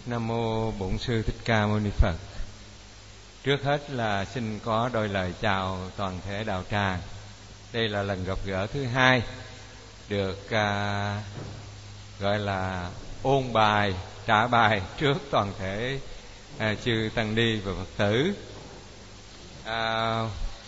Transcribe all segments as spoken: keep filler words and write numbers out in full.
Nam mô Bổn Sư Thích Ca Mâu Ni Phật. Trước hết là xin có đôi lời chào toàn thể đạo tràng. Đây là lần gặp gỡ thứ hai được à, gọi là ôn bài, trả bài trước toàn thể à, chư tăng ni và Phật tử. À,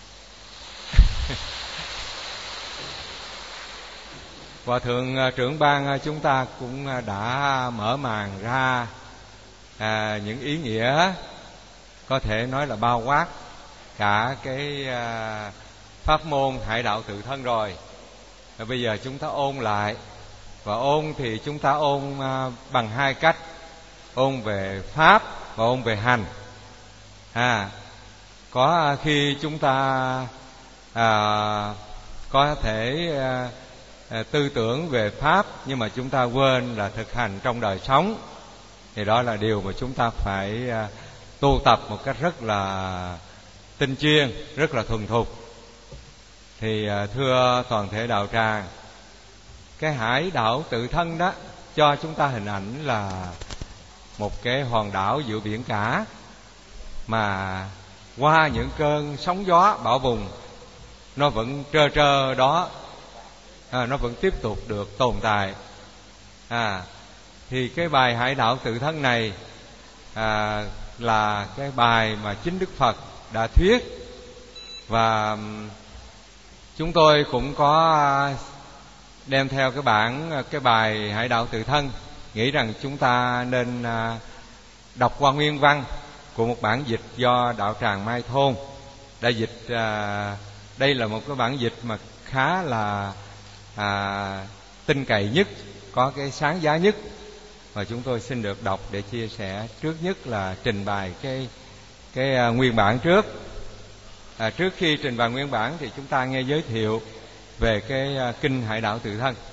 Hòa thượng trưởng ban chúng ta cũng đã mở màn ra à, những ý nghĩa có thể nói là bao quát cả cái à, pháp môn Hải Đạo Tự Thân rồi. Và bây giờ chúng ta ôn lại, và ôn thì chúng ta ôn à, bằng hai cách: ôn về pháp và ôn về hành. À, có khi chúng ta à, có thể à, à, tư tưởng về pháp nhưng mà chúng ta quên là thực hành trong đời sống, thì đó là điều mà chúng ta phải à, tu tập một cách rất là tinh chuyên, rất là thuần thục. Thì à, thưa toàn thể đạo tràng, cái Hải Đạo Tự Thân đó cho chúng ta hình ảnh là một cái hòn đảo giữa biển cả, mà qua những cơn sóng gió bão bùng nó vẫn trơ trơ đó, à, nó vẫn tiếp tục được tồn tại. À, thì cái bài Hải Đạo Tự Thân này à, là cái bài mà chính Đức Phật đã thuyết, và chúng tôi cũng có đem theo cái bản cái bài Hải Đạo Tự Thân, nghĩ rằng chúng ta nên đọc qua nguyên văn của một bản dịch do đạo tràng Mai Thôn đã dịch. À, đây là một cái bản dịch mà khá là à, tin cậy nhất, có cái sáng giá nhất, và chúng tôi xin được đọc để chia sẻ. Trước nhất là trình bày cái cái à, nguyên bản trước. À, trước khi trình bày nguyên bản thì chúng ta nghe giới thiệu về cái à, kinh Hải Đạo Tự Thân.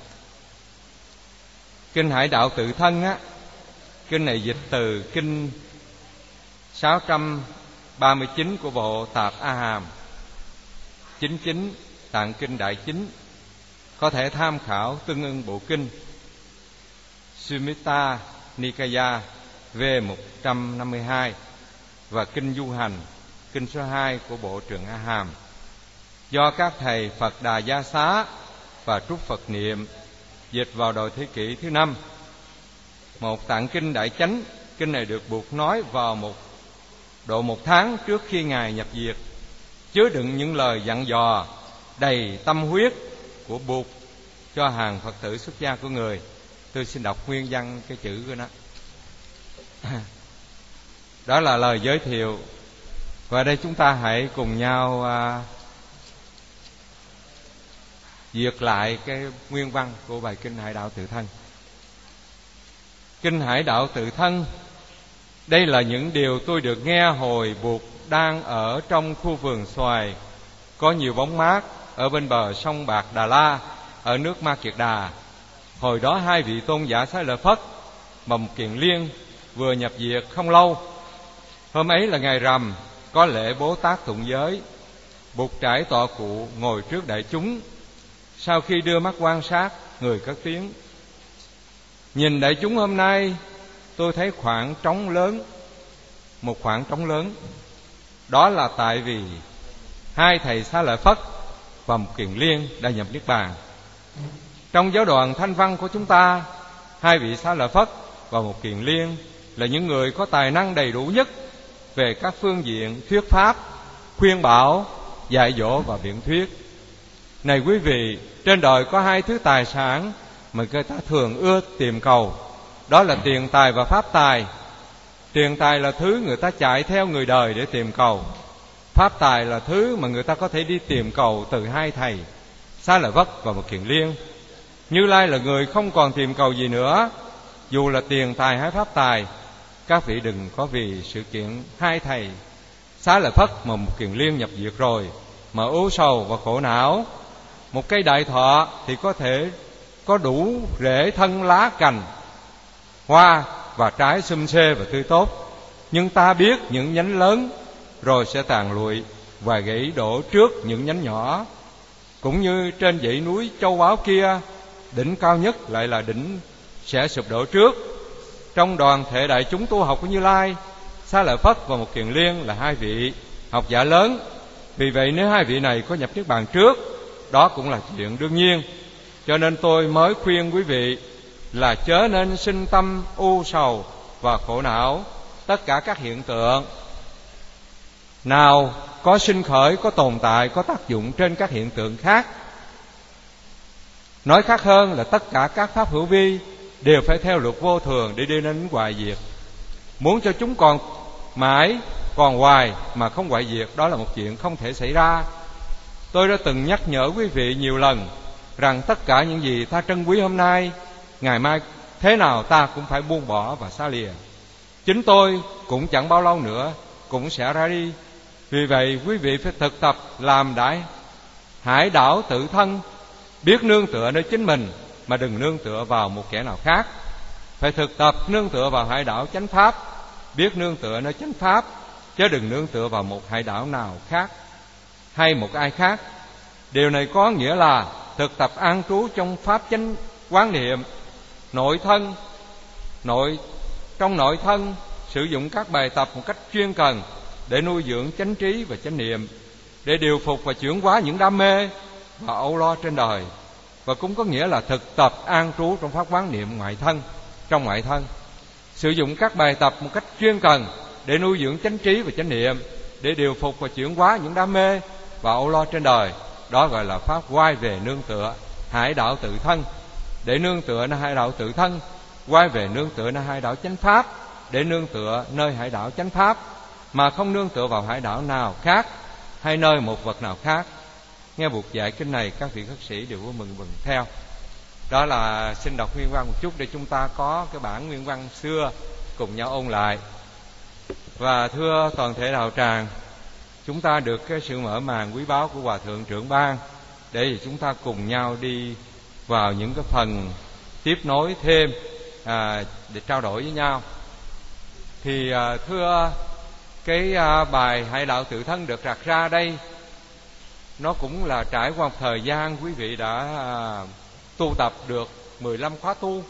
Kinh Hải Đạo Tự Thân á, kinh này dịch từ kinh sáu trăm ba mươi chín của bộ Tạp A Hàm, chín chín Tạng Kinh Đại Chính, có thể tham khảo tương ưng bộ kinh Sumita Nikaya V một trăm năm mươi hai và kinh Du Hành, kinh số hai của bộ Trường A Hàm, do các thầy Phật Đà Gia Xá và Trúc Phật Niệm dịch vào đầu thế kỷ thứ năm. Một tạng kinh Đại Chánh, kinh này được buộc nói vào một độ một tháng trước khi Ngài nhập diệt, chứa đựng những lời dặn dò đầy tâm huyết của Bụt cho hàng Phật tử xuất gia của người. Tôi xin đọc nguyên văn cái chữ của nó. Đó là lời giới thiệu. Và đây chúng ta hãy cùng nhau à, duyệt lại cái nguyên văn của bài kinh Hải Đạo Tự Thân. Kinh Hải Đạo Tự Thân: đây là những điều tôi được nghe hồi Bụt đang ở trong khu vườn xoài có nhiều bóng mát ở bên bờ sông Bạc Đà La ở nước Ma Kiệt Đà. Hồi đó hai vị tôn giả Xá Lợi Phất và Mục Kiền Liên vừa nhập diệt không lâu. Hôm ấy là ngày rằm, có lễ Bố Tát tụng giới. Bụt trải tọa cụ ngồi trước đại chúng. Sau khi đưa mắt quan sát, người cất tiếng: nhìn đại chúng hôm nay, tôi thấy khoảng trống lớn, một khoảng trống lớn. Đó là tại vì hai thầy Xá Lợi Phất và Mục Kiền Liên đã nhập niết bàn. Trong giáo đoàn Thanh Văn của chúng ta, hai vị Xá Lợi Phất và Mục Kiền Liên là những người có tài năng đầy đủ nhất về các phương diện thuyết pháp, khuyên bảo, dạy dỗ và biện thuyết. Này quý vị, trên đời có hai thứ tài sản mà người ta thường ưa tìm cầu, đó là tiền tài và pháp tài. Tiền tài là thứ người ta chạy theo người đời để tìm cầu. Pháp tài là thứ mà người ta có thể đi tìm cầu từ hai thầy Xá Lợi Phất và Mục Kiền Liên. Như Lai là người không còn tìm cầu gì nữa, dù là tiền tài hay pháp tài. Các vị đừng có vì sự kiện hai thầy Xá Lợi Phất mà Mục Kiền Liên nhập diệt rồi mà ưu sầu và khổ não. Một cây đại thọ thì có thể có đủ rễ thân lá cành, hoa và trái sum xê và tươi tốt, nhưng ta biết những nhánh lớn rồi sẽ tàn lụi và gãy đổ trước những nhánh nhỏ. Cũng như trên dãy núi châu báu kia, đỉnh cao nhất lại là đỉnh sẽ sụp đổ trước. trong đoàn thể đại chúng tu học của Như Lai, Xá Lợi Phất và Một Kiền Liên là hai vị học giả lớn. Vì vậy nếu hai vị này có nhập niết bàn trước, đó cũng là chuyện đương nhiên. Cho nên tôi mới khuyên quý vị là chớ nên sinh tâm u sầu và khổ não. Tất cả các hiện tượng nào có sinh khởi, có tồn tại, có tác dụng trên các hiện tượng khác. Nói khác hơn là tất cả các pháp hữu vi đều phải theo luật vô thường để đi đến hoại diệt. Muốn cho chúng còn mãi, còn hoài mà không hoại diệt, đó là một chuyện không thể xảy ra. Tôi đã từng nhắc nhở quý vị nhiều lần rằng tất cả những gì ta trân quý hôm nay, ngày mai thế nào ta cũng phải buông bỏ và xa lìa. Chính tôi cũng chẳng bao lâu nữa cũng sẽ ra đi. Vì vậy quý vị phải thực tập làm đại hải đảo tự thân, biết nương tựa nơi chính mình mà đừng nương tựa vào một kẻ nào khác. Phải thực tập nương tựa vào hải đảo chánh pháp, biết nương tựa nơi chánh pháp, chứ đừng nương tựa vào một hải đảo nào khác hay một ai khác. Điều này có nghĩa là thực tập an trú trong pháp chánh quán niệm, nội thân, nội trong nội thân sử dụng các bài tập một cách chuyên cần để nuôi dưỡng chánh trí và chánh niệm, để điều phục và chuyển hóa những đam mê và âu lo trên đời. Và cũng có nghĩa là thực tập an trú trong pháp quán niệm ngoại thân, trong ngoại thân, sử dụng các bài tập một cách chuyên cần để nuôi dưỡng chánh trí và chánh niệm, để điều phục và chuyển hóa những đam mê và âu lo trên đời. Đó gọi là pháp quay về nương tựa hải đảo tự thân, để nương tựa nơi hải đảo tự thân, quay về nương tựa nơi hải đảo chánh pháp, để nương tựa nơi hải đảo chánh pháp, mà không nương tựa vào hải đảo nào khác hay nơi một vật nào khác. Nghe buộc dạy kinh này, các vị khất sĩ đều có mừng mừng theo. Đó là xin đọc nguyên văn một chút để chúng ta có cái bản nguyên văn xưa cùng nhau ôn lại. Và thưa toàn thể đạo tràng, chúng ta được cái sự mở màn quý báu của Hòa Thượng Trưởng Ban để chúng ta cùng nhau đi vào những cái phần tiếp nối thêm, à, để trao đổi với nhau. Thì à, thưa cái à, bài Hải Đạo Tự Thân được đặt ra đây, nó cũng là trải qua một thời gian quý vị đã à, tu tập được mười lăm khóa tu.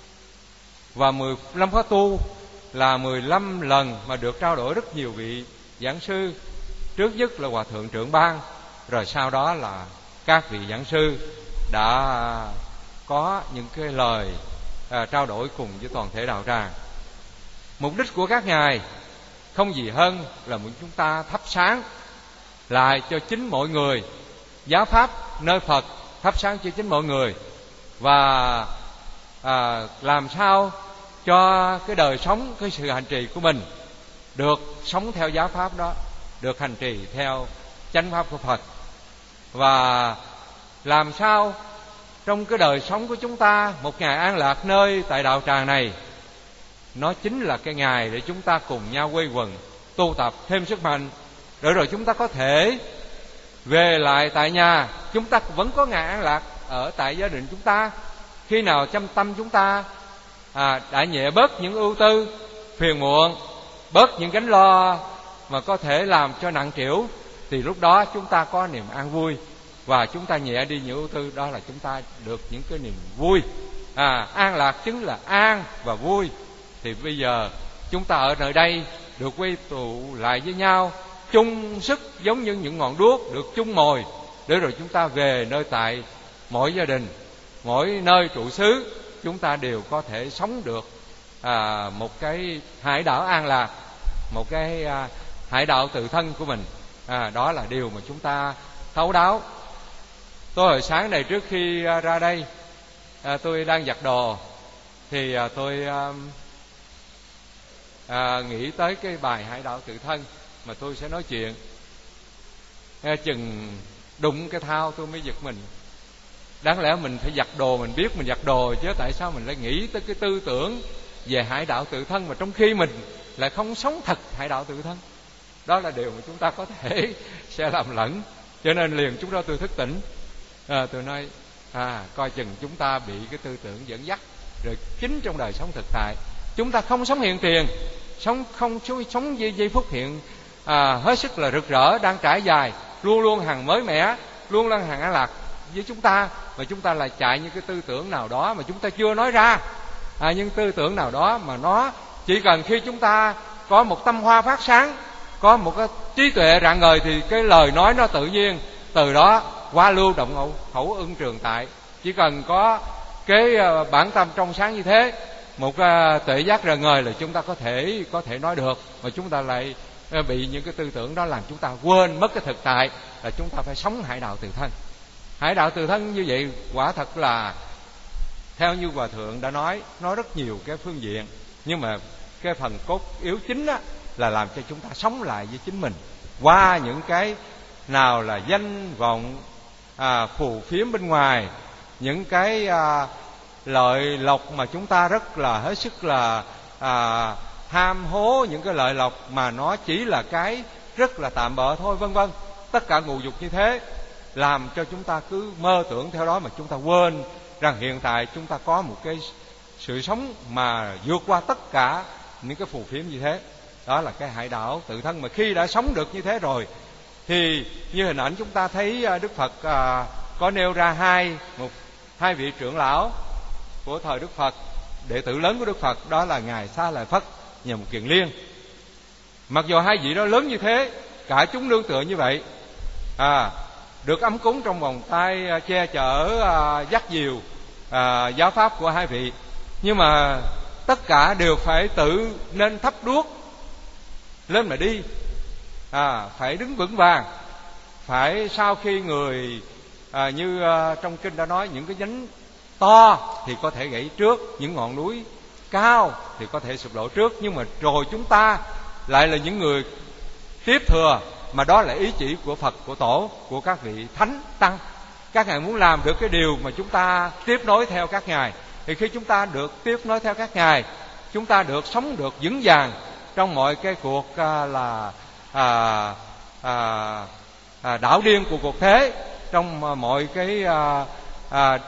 Và mười lăm khóa tu là mười lăm lần mà được trao đổi rất nhiều vị giảng sư. Trước nhất là Hòa Thượng Trưởng Ban, rồi sau đó là các vị giảng sư đã có những cái lời à, trao đổi cùng với toàn thể đạo tràng. Mục đích của các ngài không gì hơn là muốn chúng ta thắp sáng lại cho chính mọi người giáo pháp nơi Phật, thắp sáng cho chính mọi người, và à, làm sao cho cái đời sống, cái sự hành trì của mình được sống theo giáo pháp đó, được hành trì theo chánh pháp của Phật. Và làm sao trong cái đời sống của chúng ta, một ngày an lạc nơi tại đạo tràng này, nó chính là cái ngày để chúng ta cùng nhau quây quần tu tập thêm sức mạnh, rồi rồi chúng ta có thể về lại tại nhà. Chúng ta vẫn có ngày an lạc ở tại gia đình chúng ta. Khi nào chăm tâm chúng ta à, đã nhẹ bớt những ưu tư phiền muộn, bớt những gánh lo mà có thể làm cho nặng trĩu, thì lúc đó chúng ta có niềm an vui, và chúng ta nhẹ đi những ưu tư, đó là chúng ta được những cái niềm vui. à, An lạc chính là an và vui. Thì bây giờ chúng ta ở nơi đây được quy tụ lại với nhau, chung sức giống như những ngọn đuốc được chung mồi, để rồi chúng ta về nơi tại mỗi gia đình, mỗi nơi trụ xứ, chúng ta đều có thể sống được à, một cái hải đảo an lạc, một cái à, hải đạo tự thân của mình. à, Đó là điều mà chúng ta thấu đáo. Tôi hồi sáng này trước khi à, ra đây, à, tôi đang giặt đồ, thì à, tôi à, à, nghĩ tới cái bài Hải Đạo Tự Thân mà tôi sẽ nói chuyện. Nghe chừng đụng cái thao tôi mới giật mình. Đáng lẽ mình phải giặt đồ, mình biết mình giặt đồ, chứ tại sao mình lại nghĩ tới cái tư tưởng về Hải Đạo Tự Thân mà trong khi mình lại không sống thật Hải Đạo Tự Thân. Đó là điều mà chúng ta có thể sẽ làm lẫn. Cho nên liền chúng ta tôi thức tỉnh, à, tôi nói à, coi chừng chúng ta bị cái tư tưởng dẫn dắt. Rồi chính trong đời sống thực tại, chúng ta không sống hiện tiền, sống không sống giây, giây phút hiện à, hết sức là rực rỡ, đang trải dài, luôn luôn hàng mới mẻ, luôn luôn hàng an lạc với chúng ta, mà chúng ta lại chạy những cái tư tưởng nào đó mà chúng ta chưa nói ra. à, những tư tưởng nào đó mà nó chỉ cần khi chúng ta có một tâm hoa phát sáng, có một cái trí tuệ rạng ngời, thì cái lời nói nó tự nhiên từ đó qua lưu động ngộ, khẩu ưng trường tại. Chỉ cần có cái bản tâm trong sáng như thế, một uh, tuệ giác rạng ngời là chúng ta có thể có thể nói được. Mà chúng ta lại uh, bị những cái tư tưởng đó làm chúng ta quên mất cái thực tại là chúng ta phải sống hải đạo tự thân. Hải đạo tự thân như vậy quả thật là theo như Hòa Thượng đã nói, nói rất nhiều cái phương diện, nhưng mà cái phần cốt yếu chính á, là làm cho chúng ta sống lại với chính mình qua những cái nào là danh vọng à, phù phiếm bên ngoài, những cái à, lợi lộc mà chúng ta rất là hết sức là à, ham hố, những cái lợi lộc mà nó chỉ là cái rất là tạm bợ thôi, vân vân. Tất cả ngũ dục như thế làm cho chúng ta cứ mơ tưởng theo đó, mà chúng ta quên rằng hiện tại chúng ta có một cái sự sống mà vượt qua tất cả những cái phù phiếm như thế. Đó là cái hải đảo tự thân. Mà khi đã sống được như thế rồi thì như hình ảnh chúng ta thấy Đức Phật à, có nêu ra hai một hai vị trưởng lão của thời Đức Phật, đệ tử lớn của Đức Phật, đó là ngài Xá Lợi Phất và một Kiền Liên. Mặc dù hai vị đó lớn như thế, cả chúng nương tựa như vậy, à, được ấm cúng trong vòng tay che chở à, dắt dìu à, giáo pháp của hai vị, nhưng mà tất cả đều phải tự nên thấp đuốc lên mà đi, à, phải đứng vững vàng. Phải sau khi người à, như à, trong kinh đã nói, những cái nhánh to thì có thể gãy trước, những ngọn núi cao thì có thể sụp đổ trước, nhưng mà rồi chúng ta lại là những người tiếp thừa, mà đó là ý chỉ của Phật, của Tổ, của các vị Thánh Tăng. Các ngài muốn làm được cái điều mà chúng ta tiếp nối theo các ngài, thì khi chúng ta được tiếp nối theo các ngài, chúng ta được sống được vững vàng trong mọi cái cuộc à, là à, à, à, đảo điên của cuộc thế, trong à, mọi cái à, à,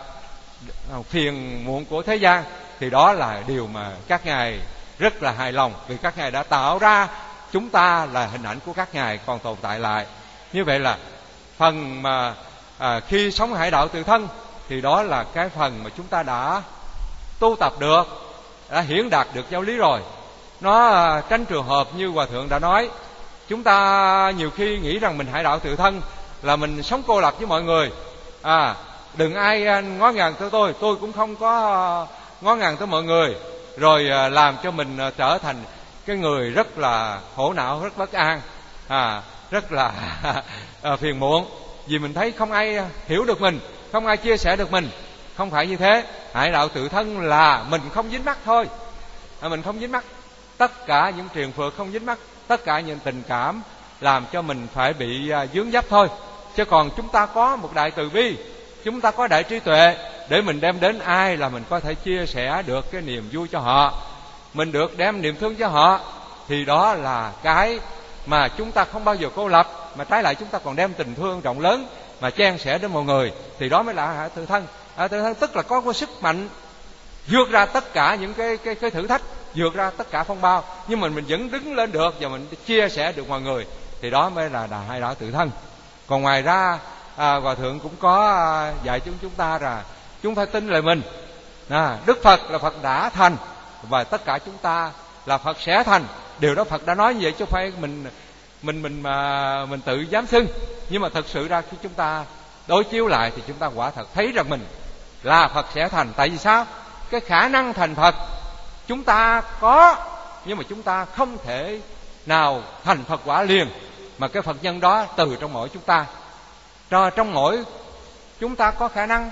phiền muộn của thế gian, thì đó là điều mà các ngài rất là hài lòng, vì các ngài đã tạo ra chúng ta là hình ảnh của các ngài còn tồn tại lại. Như vậy là phần mà à, khi sống hải đạo tự thân thì đó là cái phần mà chúng ta đã tu tập được, đã hiển đạt được giáo lý rồi. Nó à, tránh trường hợp như Hòa Thượng đã nói, chúng ta nhiều khi nghĩ rằng mình hải đạo tự thân là mình sống cô lập với mọi người, à, đừng ai ngó ngàng tới tôi, tôi cũng không có ngó ngàng tới mọi người, rồi à, làm cho mình à, trở thành cái người rất là khổ não, rất bất an, à, rất là à, phiền muộn, vì mình thấy không ai hiểu được mình, không ai chia sẻ được mình. Không phải như thế. Hải đạo tự thân là mình không dính mắc thôi, à, mình không dính mắc tất cả những triền phược, không dính mắc tất cả những tình cảm làm cho mình phải bị à, vướng vấp thôi. Chứ còn chúng ta có một đại từ bi, chúng ta có đại trí tuệ, để mình đem đến ai là mình có thể chia sẻ được cái niềm vui cho họ, mình được đem niềm thương cho họ, thì đó là cái mà chúng ta không bao giờ cô lập, mà trái lại chúng ta còn đem tình thương rộng lớn mà chan sẻ đến mọi người, thì đó mới là hải tự thân. Hải tự thân tức là có cái sức mạnh vượt ra tất cả những cái cái cái thử thách, vượt ra tất cả phong bao, nhưng mà mình vẫn đứng lên được và mình chia sẻ được mọi người, thì đó mới là đại hải đạo tự thân. Còn ngoài ra à, Hòa Thượng cũng có à, dạy chúng chúng ta là chúng phải tin lời mình, à, Đức Phật là Phật đã thành, và tất cả chúng ta là Phật sẽ thành. Điều đó Phật đã nói như vậy, chứ không phải mình mình mình mà mình tự dám xưng. Nhưng mà thật sự ra khi chúng ta đối chiếu lại thì chúng ta quả thật thấy rằng mình là Phật sẽ thành. Tại vì sao? Cái khả năng thành Phật chúng ta có, nhưng mà chúng ta không thể nào thành Phật quả liền, mà cái Phật nhân đó từ trong mỗi chúng ta. Rồi trong mỗi chúng ta có khả năng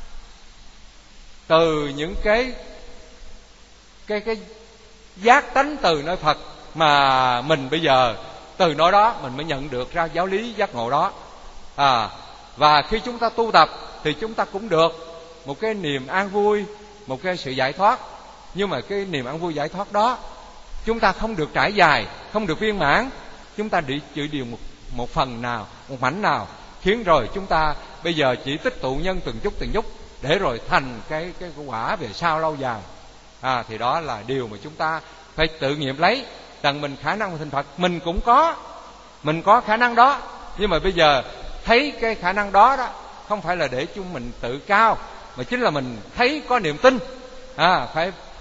từ những cái cái cái giác tánh từ nơi Phật, mà mình bây giờ từ nơi đó mình mới nhận được ra giáo lý giác ngộ đó. À, và khi chúng ta tu tập thì chúng ta cũng được một cái niềm an vui, một cái sự giải thoát. Nhưng mà cái niềm an vui giải thoát đó chúng ta không được trải dài, không được viên mãn. Chúng ta chỉ chỉ điều một một phần nào, một mảnh nào, khiến rồi chúng ta bây giờ chỉ tích tụ nhân từng chút từng chút để rồi thành cái cái quả về sau lâu dài. À, thì đó là điều mà chúng ta phải tự nghiệm lấy, rằng mình khả năng thành Phật mình cũng có, mình có khả năng đó. Nhưng mà bây giờ thấy cái khả năng đó đó không phải là để chúng mình tự cao, mà chính là mình thấy có niềm tin, à, phải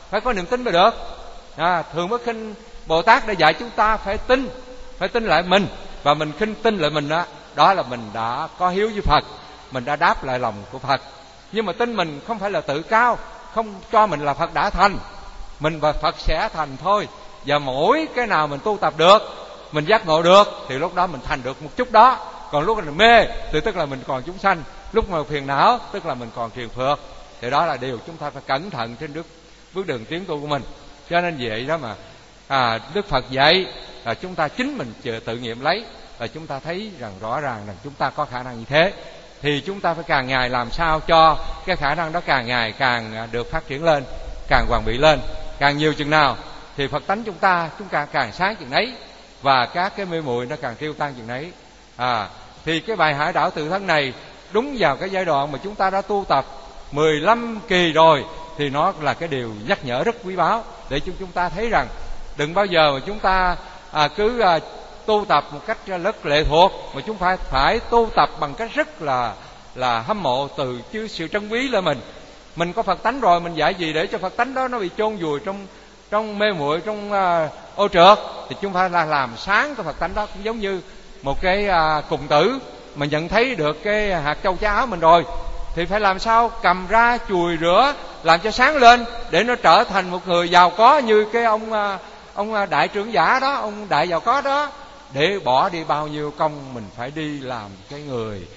phải có niềm tin mới được. À, Thường Bất Khinh Bồ Tát đã dạy chúng ta phải tin, phải tin lại mình, và mình khinh tin lại mình đó, đó là mình đã có hiếu với Phật, mình đã đáp lại lòng của Phật. Nhưng mà tin mình không phải là tự cao, không cho mình là Phật đã thành, mình và Phật sẽ thành thôi. Và mỗi cái nào mình tu tập được, mình giác ngộ được, thì lúc đó mình thành được một chút đó. Còn lúc mình mê thì tức là mình còn chúng sanh, lúc mà phiền não tức là mình còn thiền phược. Thì đó là điều chúng ta phải cẩn thận trên bước bước đường tiến tu của mình. Cho nên vậy đó mà à, Đức Phật dạy là chúng ta chính mình tự nghiệm lấy, và chúng ta thấy rằng rõ ràng rằng chúng ta có khả năng như thế. Thì chúng ta phải càng ngày làm sao cho cái khả năng đó càng ngày càng được phát triển lên, càng hoàn bị lên. Càng nhiều chừng nào thì Phật tánh chúng ta chúng ta càng sáng chừng ấy, và các cái mê muội nó càng tiêu tan chừng ấy. À, thì cái bài Hải Đảo Tự Thân này đúng vào cái giai đoạn mà chúng ta đã tu tập mười lăm kỳ rồi, thì nó là cái điều nhắc nhở rất quý báu để chúng chúng ta thấy rằng đừng bao giờ mà chúng ta à, cứ à, tu tập một cách rất lệ thuộc, mà chúng phải phải tu tập bằng cách rất là là hâm mộ từ chứ sự trân quý lên mình. Mình có Phật tánh rồi, mình dạy gì để cho Phật tánh đó nó bị chôn vùi trong trong mê muội, trong uh, ô trượt, thì chúng phải là làm sáng cái Phật tánh đó. Cũng giống như một cái uh, cùng tử mà nhận thấy được cái hạt châu cháo áo mình rồi, thì phải làm sao cầm ra chùi rửa làm cho sáng lên, để nó trở thành một người giàu có như cái ông uh, ông đại trưởng giả đó, ông đại giàu có đó. Để bỏ đi bao nhiêu công mình phải đi làm cái người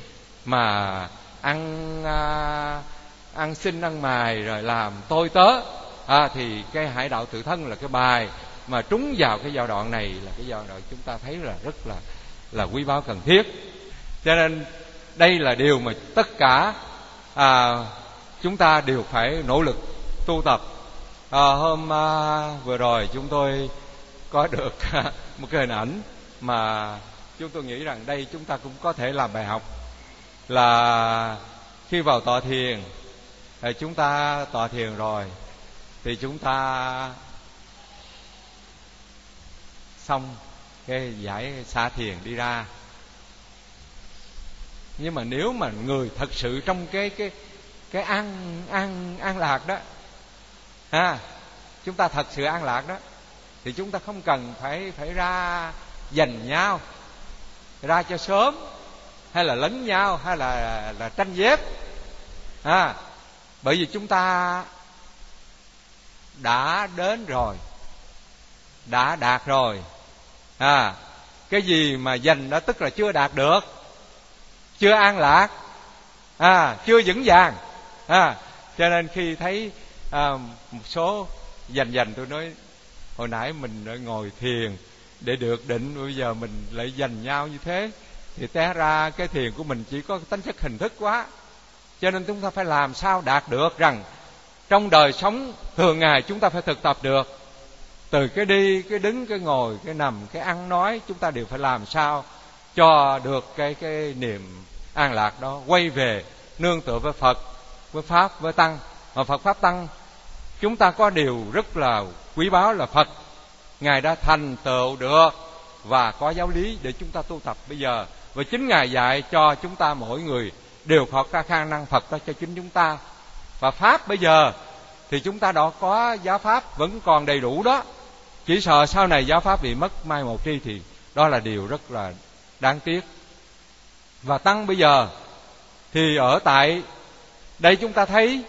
mà ăn uh, ăn xin ăn mài rồi làm tôi tớ. À, thì cái Hải Đạo Tự Thân là cái bài mà trúng vào cái giai đoạn này, là cái giai đoạn chúng ta thấy là rất là là quý báu cần thiết. Cho nên đây là điều mà tất cả à, chúng ta đều phải nỗ lực tu tập. À, hôm à, vừa rồi chúng tôi có được một cái hình ảnh mà chúng tôi nghĩ rằng đây chúng ta cũng có thể làm bài học, là khi vào tọa thiền, thì chúng ta tọa thiền rồi thì chúng ta xong cái giải xả thiền đi ra. Nhưng mà nếu mà người thật sự trong cái cái cái an an an lạc đó, à, chúng ta thật sự an lạc đó, thì chúng ta không cần phải phải ra giành nhau, ra cho sớm, hay là lấn nhau, hay là là tranh dép. À, bởi vì chúng ta đã đến rồi, đã đạt rồi. À, cái gì mà giành đó tức là chưa đạt được, chưa an lạc, à, chưa vững vàng. À, cho nên khi thấy à, một số giành giành, tôi nói hồi nãy mình đã ngồi thiền để được định, bây giờ mình lại giành nhau như thế, thì té ra cái thiền của mình chỉ có tính chất hình thức quá. Cho nên chúng ta phải làm sao đạt được rằng trong đời sống thường ngày chúng ta phải thực tập được. Từ cái đi, cái đứng, cái ngồi, cái nằm, cái ăn nói, chúng ta đều phải làm sao cho được cái cái niềm an lạc đó, quay về nương tựa với Phật, với Pháp, với Tăng. Mà Phật Pháp Tăng, chúng ta có điều rất là quý báu là Phật Ngài đã thành tựu được và có giáo lý để chúng ta tu tập bây giờ. Và chính Ngài dạy cho chúng ta mỗi người đều có cái khả năng Phật đó cho chính chúng ta. Và Pháp bây giờ thì chúng ta đã có giáo Pháp vẫn còn đầy đủ đó, chỉ sợ sau này giáo Pháp bị mất mai một đi, thì đó là điều rất là đáng tiếc. Và Tăng bây giờ thì ở tại đây chúng ta thấy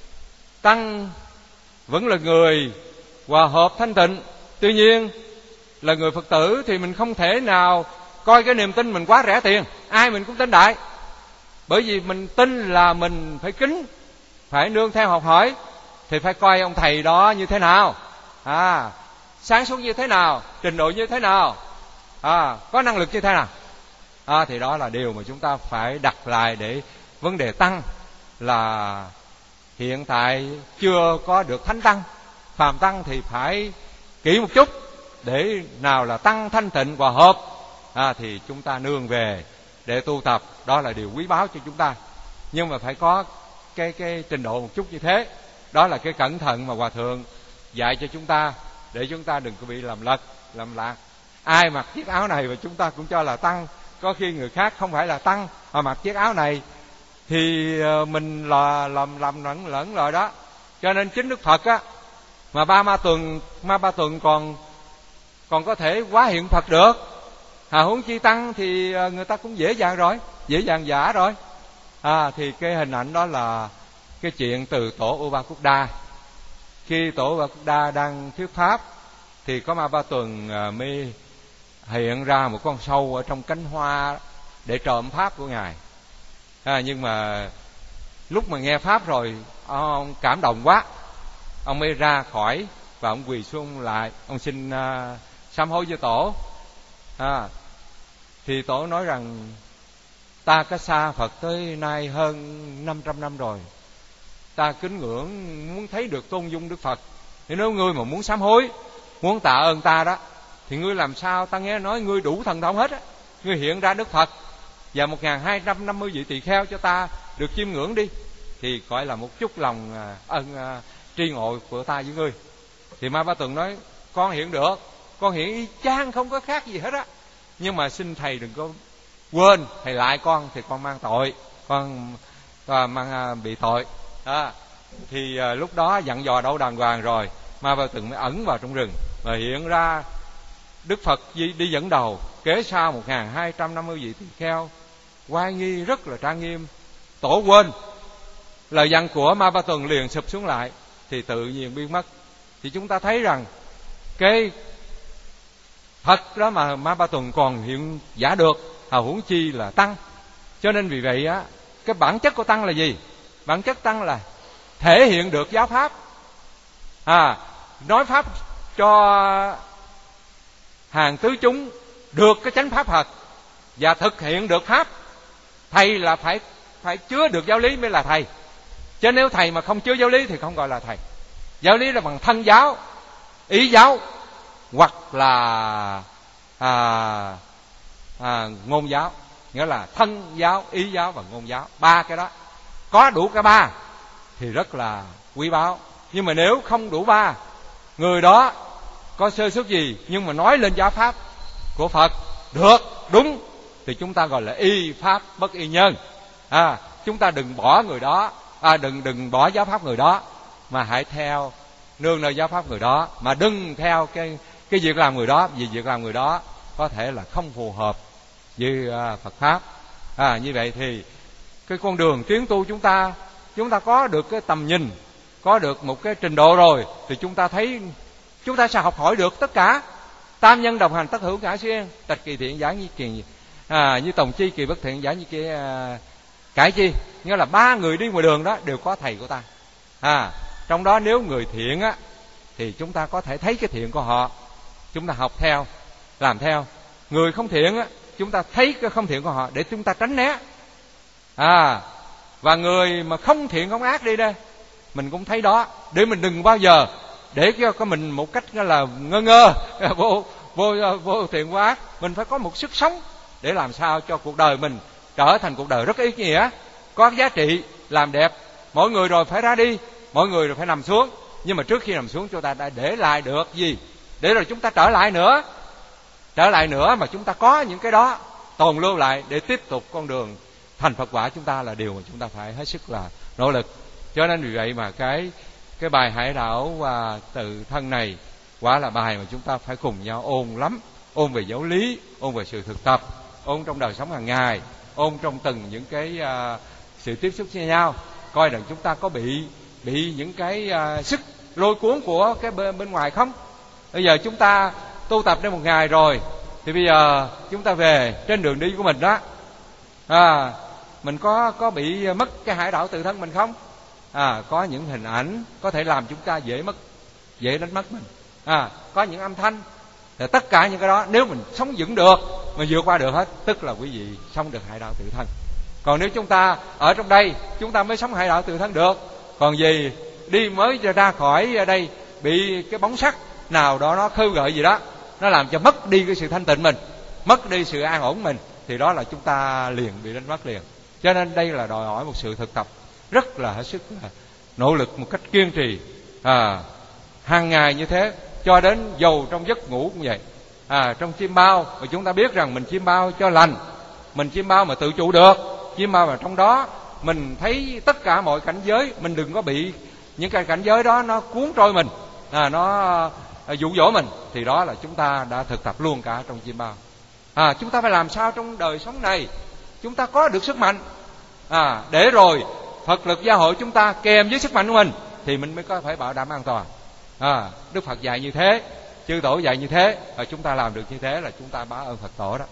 Tăng vẫn là người hòa hợp thanh tịnh. Tuy nhiên là người Phật tử thì mình không thể nào coi cái niềm tin mình quá rẻ tiền, ai mình cũng tin đại. Bởi vì mình tin là mình phải kính, phải nương theo học hỏi, thì phải coi ông thầy đó như thế nào, à, sáng suốt như thế nào, trình độ như thế nào, à, có năng lực như thế nào. À, thì đó là điều mà chúng ta phải đặt lại. Để vấn đề Tăng là hiện tại chưa có được Thánh Tăng, phàm Tăng thì phải kỹ một chút, để nào là Tăng thanh tịnh hòa hợp, à, thì chúng ta nương về để tu tập. Đó là điều quý báu cho chúng ta, nhưng mà phải có cái cái trình độ một chút như thế. Đó là cái cẩn thận mà Hòa Thượng dạy cho chúng ta, để chúng ta đừng có bị làm lật, làm lạc. Ai mặc chiếc áo này và chúng ta cũng cho là Tăng, có khi người khác không phải là Tăng mà mặc chiếc áo này, thì mình là làm làm lẫn lẫn rồi đó. Cho nên chính Đức Phật á, Mà ba ma tuần ma ba tuần còn còn có thể hóa hiện Phật được, à, huống chi tăng thì người ta cũng dễ dàng rồi, dễ dàng giả rồi. À, thì cái hình ảnh đó là cái chuyện từ tổ Upa-Khuddha. Khi tổ Upa-Khuddha đang thuyết pháp thì có ma ba tuần mới hiện ra một con sâu ở trong cánh hoa để trộm pháp của ngài. À, nhưng mà lúc mà nghe pháp rồi ông cảm động quá, ông mới ra khỏi và ông quỳ xuống lại, ông xin uh, sám hối với tổ. À, thì tổ nói rằng ta có xa Phật tới nay hơn năm trăm năm rồi, ta kính ngưỡng muốn thấy được tôn dung Đức Phật. Thì nếu ngươi mà muốn sám hối, muốn tạ ơn ta đó, thì ngươi làm sao? Ta nghe nói ngươi đủ thần thông hết á, ngươi hiện ra Đức Phật và một nghìn hai trăm năm mươi vị tỳ kheo cho ta được chiêm ngưỡng đi, thì gọi là một chút lòng ân uh, tri ngộ của ta với ngươi. Thì Ma Ba Tuần nói con hiện được, con hiện y chang không có khác gì hết á, nhưng mà xin thầy đừng có quên, thầy lại con thì con mang tội, con uh, mang uh, bị tội. À, thì uh, lúc đó dặn dò đâu đàng hoàng rồi, Ma Ba Tuần mới ẩn vào trong rừng và hiện ra Đức Phật đi, đi dẫn đầu, kế sau một nghìn hai trăm năm mươi vị tỳ kheo, oai nghi rất là trang nghiêm. Tổ quên lời dặn của Ma Ba Tuần liền sụp xuống lại, thì tự nhiên biến mất. Thì chúng ta thấy rằng cái Phật đó mà Ma Ba Tuần còn hiện giả được, à, huống chi là tăng. Cho nên vì vậy á, cái bản chất của tăng là gì? Bản chất tăng là thể hiện được giáo pháp, à, nói pháp cho hàng tứ chúng được cái chánh pháp thật và thực hiện được pháp. Thầy là phải phải chứa được giáo lý mới là thầy, chứ nếu thầy mà không chứa giáo lý thì không gọi là thầy. Giáo lý là bằng thân giáo, ý giáo hoặc là à, à, ngôn giáo, nghĩa là thân giáo, ý giáo và ngôn giáo. Ba cái đó có đủ cả ba thì rất là quý báu. Nhưng mà nếu không đủ ba, người đó có sơ suất gì nhưng mà nói lên giáo pháp của Phật được, đúng, thì chúng ta gọi là y pháp bất y nhân. À, chúng ta đừng bỏ người đó, à, đừng đừng bỏ giáo pháp người đó, mà hãy theo nương nơi giáo pháp người đó, mà đừng theo cái cái việc làm người đó, vì việc làm người đó có thể là không phù hợp với uh, Phật pháp. À, như vậy thì cái con đường tiến tu chúng ta, chúng ta có được cái tầm nhìn, có được một cái trình độ rồi, thì chúng ta thấy chúng ta sẽ học hỏi được tất cả. Tam nhân đồng hành tất hữu ngã xuyên, tạch kỳ thiện giả như kỳ, à, như tòng chi kỳ bất thiện giả như kia à, cải chi. Nghĩa là ba người đi ngoài đường đó đều có thầy của ta. À, trong đó nếu người thiện á thì chúng ta có thể thấy cái thiện của họ, chúng ta học theo, làm theo. Người không thiện á, chúng ta thấy cái không thiện của họ để chúng ta tránh né. À, và người mà không thiện không ác đi đây, mình cũng thấy đó, để mình đừng bao giờ để cho mình một cách là ngơ ngơ vô vô vô thiện quá ác. Mình phải có một sức sống để làm sao cho cuộc đời mình trở thành cuộc đời rất ý nghĩa, có giá trị, làm đẹp. Mỗi người rồi phải ra đi, mỗi người rồi phải nằm xuống, nhưng mà trước khi nằm xuống chúng ta đã để lại được gì, để rồi chúng ta trở lại nữa, trở lại nữa mà chúng ta có những cái đó tồn lưu lại để tiếp tục con đường thành Phật quả chúng ta, là điều mà chúng ta phải hết sức là nỗ lực. Cho nên vì vậy mà cái cái bài Hải Đảo và Tự Thân này quả là bài mà chúng ta phải cùng nhau ôn lắm, ôn về giáo lý, ôn về sự thực tập, ôn trong đời sống hàng ngày, ôn trong từng những cái uh, sự tiếp xúc với nhau, coi rằng chúng ta có bị bị những cái uh, sức lôi cuốn của cái bên, bên ngoài không. Bây giờ chúng ta tu tập đến một ngày rồi, thì bây giờ chúng ta về trên đường đi của mình đó, à, mình có có bị mất cái hải đạo tự thân mình không? À, có những hình ảnh có thể làm chúng ta dễ mất, dễ đánh mất mình. À, có những âm thanh, thì tất cả những cái đó nếu mình sống vững được, mình vượt qua được hết, tức là quý vị sống được hải đạo tự thân. Còn nếu chúng ta ở trong đây, chúng ta mới sống hải đạo tự thân được. Còn gì đi mới ra khỏi đây bị cái bóng sắc nào đó nó khơi gợi gì đó, nó làm cho mất đi cái sự thanh tịnh mình, mất đi sự an ổn mình, thì đó là chúng ta liền bị đánh mất liền. Cho nên đây là đòi hỏi một sự thực tập rất là hết sức là nỗ lực, một cách kiên trì, à, hàng ngày như thế, cho đến dầu trong giấc ngủ cũng vậy. À, trong chiêm bao mà chúng ta biết rằng mình chiêm bao cho lành, mình chiêm bao mà tự chủ được, chiêm bao mà trong đó mình thấy tất cả mọi cảnh giới, mình đừng có bị những cái cảnh giới đó nó cuốn trôi mình, à, nó à, dụ dỗ mình, thì đó là chúng ta đã thực tập luôn cả trong chim bao. À, chúng ta phải làm sao trong đời sống này chúng ta có được sức mạnh, à, để rồi Phật lực gia hộ chúng ta kèm với sức mạnh của mình thì mình mới có thể bảo đảm an toàn. À, Đức Phật dạy như thế, chư tổ dạy như thế, và chúng ta làm được như thế là chúng ta bá ơn Phật tổ đó.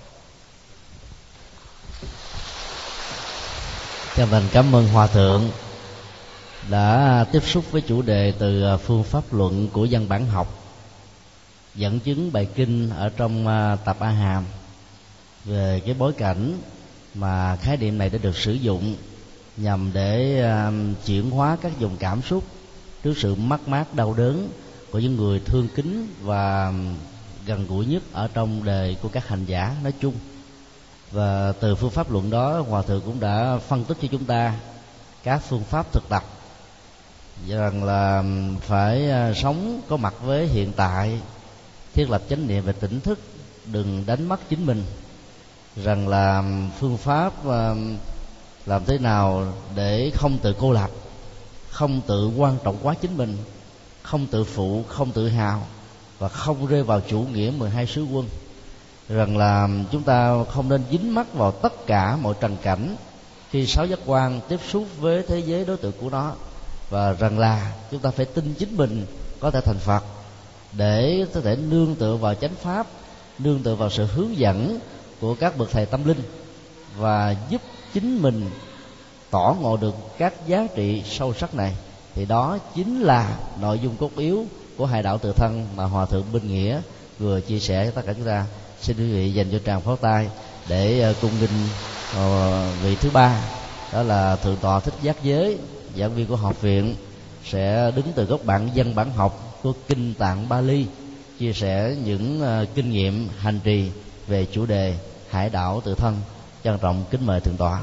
Chân thành cảm ơn Hòa Thượng đã tiếp xúc với chủ đề từ phương pháp luận của văn bản học, dẫn chứng bài kinh ở trong tập A Hàm về cái bối cảnh mà khái niệm này đã được sử dụng nhằm để chuyển hóa các dòng cảm xúc trước sự mất mát đau đớn của những người thương kính và gần gũi nhất ở trong đời của các hành giả nói chung. Và từ phương pháp luận đó, Hòa Thượng cũng đã phân tích cho chúng ta các phương pháp thực tập, rằng là phải sống có mặt với hiện tại, thiết lập chánh niệm về tỉnh thức, đừng đánh mất chính mình, rằng là phương pháp làm thế nào để không tự cô lập, không tự quan trọng quá chính mình, không tự phụ, không tự hào, và không rơi vào chủ nghĩa mười hai sứ quân. Rằng là chúng ta không nên dính mắc vào tất cả mọi trần cảnh khi sáu giác quan tiếp xúc với thế giới đối tượng của nó, và rằng là chúng ta phải tin chính mình có thể thành Phật để có thể nương tựa vào chánh pháp, nương tựa vào sự hướng dẫn của các bậc thầy tâm linh, và giúp chính mình tỏ ngộ được các giá trị sâu sắc này. Thì đó chính là nội dung cốt yếu của Hải Đạo Tự Thân mà Hòa Thượng Minh Nghĩa vừa chia sẻ với tất cả chúng ta. Xin quý vị dành cho tràng pháo tay để cung nghinh uh, vị thứ ba, đó là Thượng tọa Thích Giác Giới, giảng viên của học viện, sẽ đứng từ góc bản văn bản học của Kinh Tạng Bali, chia sẻ những uh, kinh nghiệm hành trì về chủ đề Hải Đạo Tự Thân. Trân trọng kính mời Thượng tọa.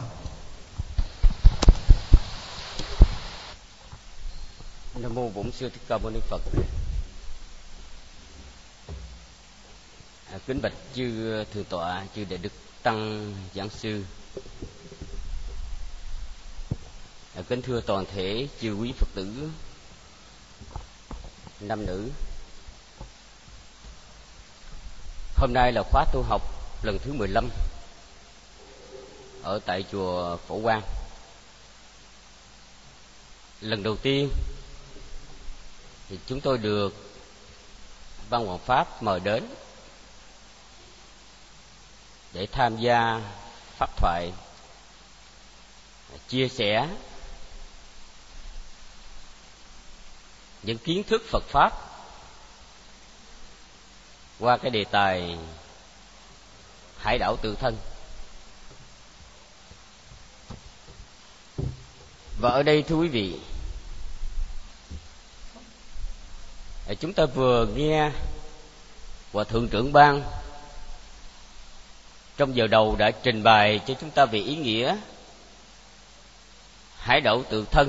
Nam mô Bổn Sư Thích Ca Mâu Ni Phật. À, kính bạch chư thượng tọa, chư đại đức tăng giảng sư, à, kính thưa toàn thể chư quý Phật tử nam nữ. Hôm nay là khóa tu học lần thứ mười lăm ở tại chùa Phổ Quang. Lần đầu tiên thì chúng tôi được Ban Hoàng Pháp mời đến để tham gia pháp thoại, chia sẻ những kiến thức Phật Pháp qua cái đề tài Hải Đạo Tự Thân. Và ở đây thưa quý vị, chúng ta vừa nghe Hòa Thượng Trưởng Ban trong giờ đầu đã trình bày cho chúng ta về ý nghĩa Hải Đạo Tự Thân,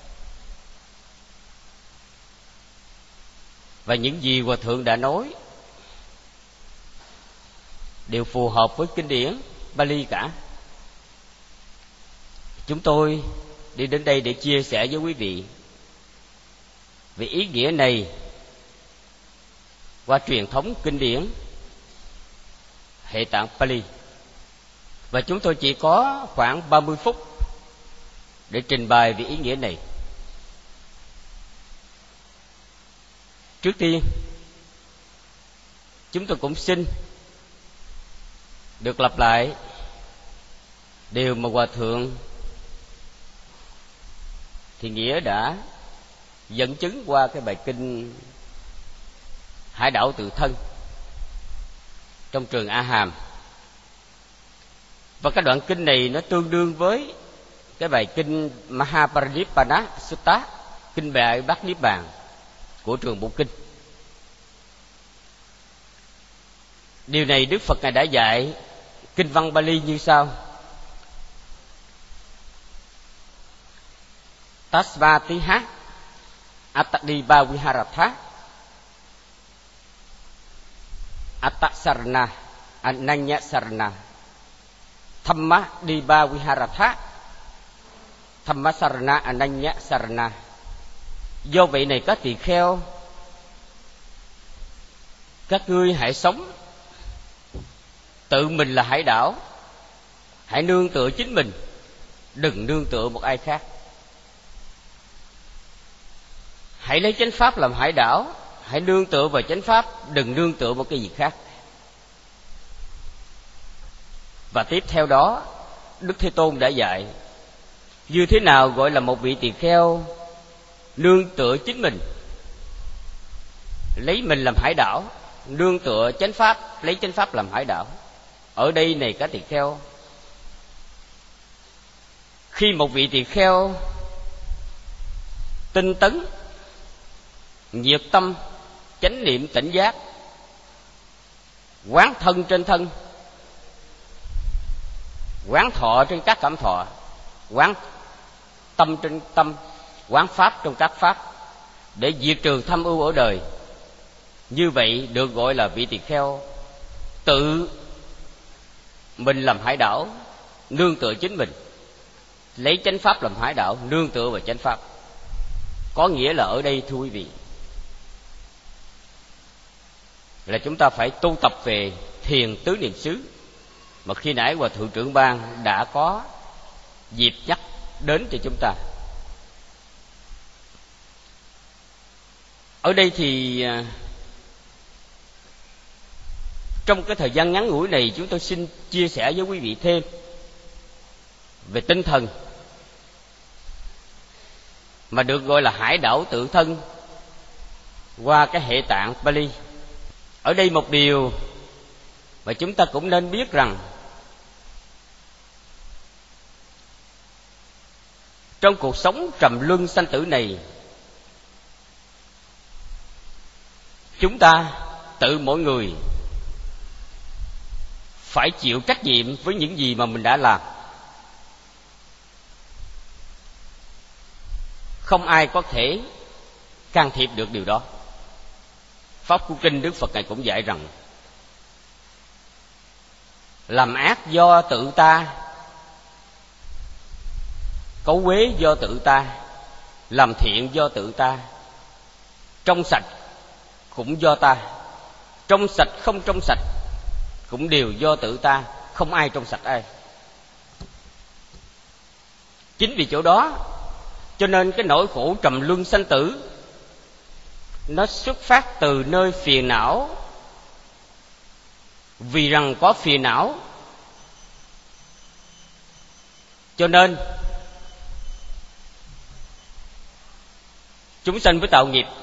và những gì Hòa Thượng đã nói đều phù hợp với kinh điển Bali cả. Chúng tôi đi đến đây để chia sẻ với quý vị về ý nghĩa này qua truyền thống kinh điển hệ tạng Pali. Và chúng tôi chỉ có khoảng ba mươi phút để trình bày về ý nghĩa này. Trước tiên, chúng tôi cũng xin được lặp lại điều mà Hòa Thượng Thì Nghĩa đã dẫn chứng qua cái bài kinh Hải Đạo Tự Thân trong trường A Hàm. Và cái đoạn kinh này nó tương đương với cái bài kinh Mahaparinibbana Sutta, kinh Đại Bát Niết Bàn của trường Bộ Kinh. Điều này Đức Phật Ngài đã dạy kinh văn Bali như sau: Tasvatiha Attadiba Viharatha Attasarna Ananya Sarna Thamma Diba Viharatha Thamma Sarna Ananya Sarna. Do vậy này các tỳ kheo, các ngươi hãy sống tự mình là hải đảo, hãy nương tựa chính mình, đừng nương tựa một ai khác. Hãy lấy chánh pháp làm hải đảo, hãy nương tựa vào chánh pháp, đừng nương tựa một cái gì khác. Và tiếp theo đó, Đức Thế Tôn đã dạy như thế nào gọi là một vị tỳ kheo nương tựa chính mình, lấy mình làm hải đảo, nương tựa chánh pháp, lấy chánh pháp làm hải đảo. Ở đây này các tỳ kheo, khi một vị tỳ kheo tinh tấn, nhiệt tâm, chánh niệm tỉnh giác, quán thân trên thân, quán thọ trên các cảm thọ, quán tâm trên tâm, quán pháp trong các pháp, để diệt trừ tham ưu ở đời, như vậy được gọi là vị tỳ kheo tự mình làm hải đảo, nương tựa chính mình, lấy chánh pháp làm hải đảo, nương tựa vào chánh pháp. Có nghĩa là ở đây thưa quý vị, là chúng ta phải tu tập về thiền tứ niệm xứ, mà khi nãy Hòa Thượng Trưởng Ban đã có dịp nhắc đến cho chúng ta. Ở đây thì trong cái thời gian ngắn ngủi này, chúng tôi xin chia sẻ với quý vị thêm về tinh thần mà được gọi là hải đảo tự thân qua cái hệ tạng Pali. Ở đây một điều mà chúng ta cũng nên biết rằng, trong cuộc sống trầm luân sanh tử này, chúng ta tự mỗi người phải chịu trách nhiệm với những gì mà mình đã làm. Không ai có thể can thiệp được điều đó. Pháp Cú Kinh Đức Phật Ngài cũng dạy rằng, làm ác do tự ta, cấu uế do tự ta, làm thiện do tự ta, trong sạch cũng do ta, trong sạch không trong sạch cũng đều do tự ta, không ai trong sạch ai. Chính vì chỗ đó cho nên cái nỗi khổ trầm luân sanh tử nó xuất phát từ nơi phiền não. Vì rằng có phiền não cho nên chúng sanh với tạo nghiệp,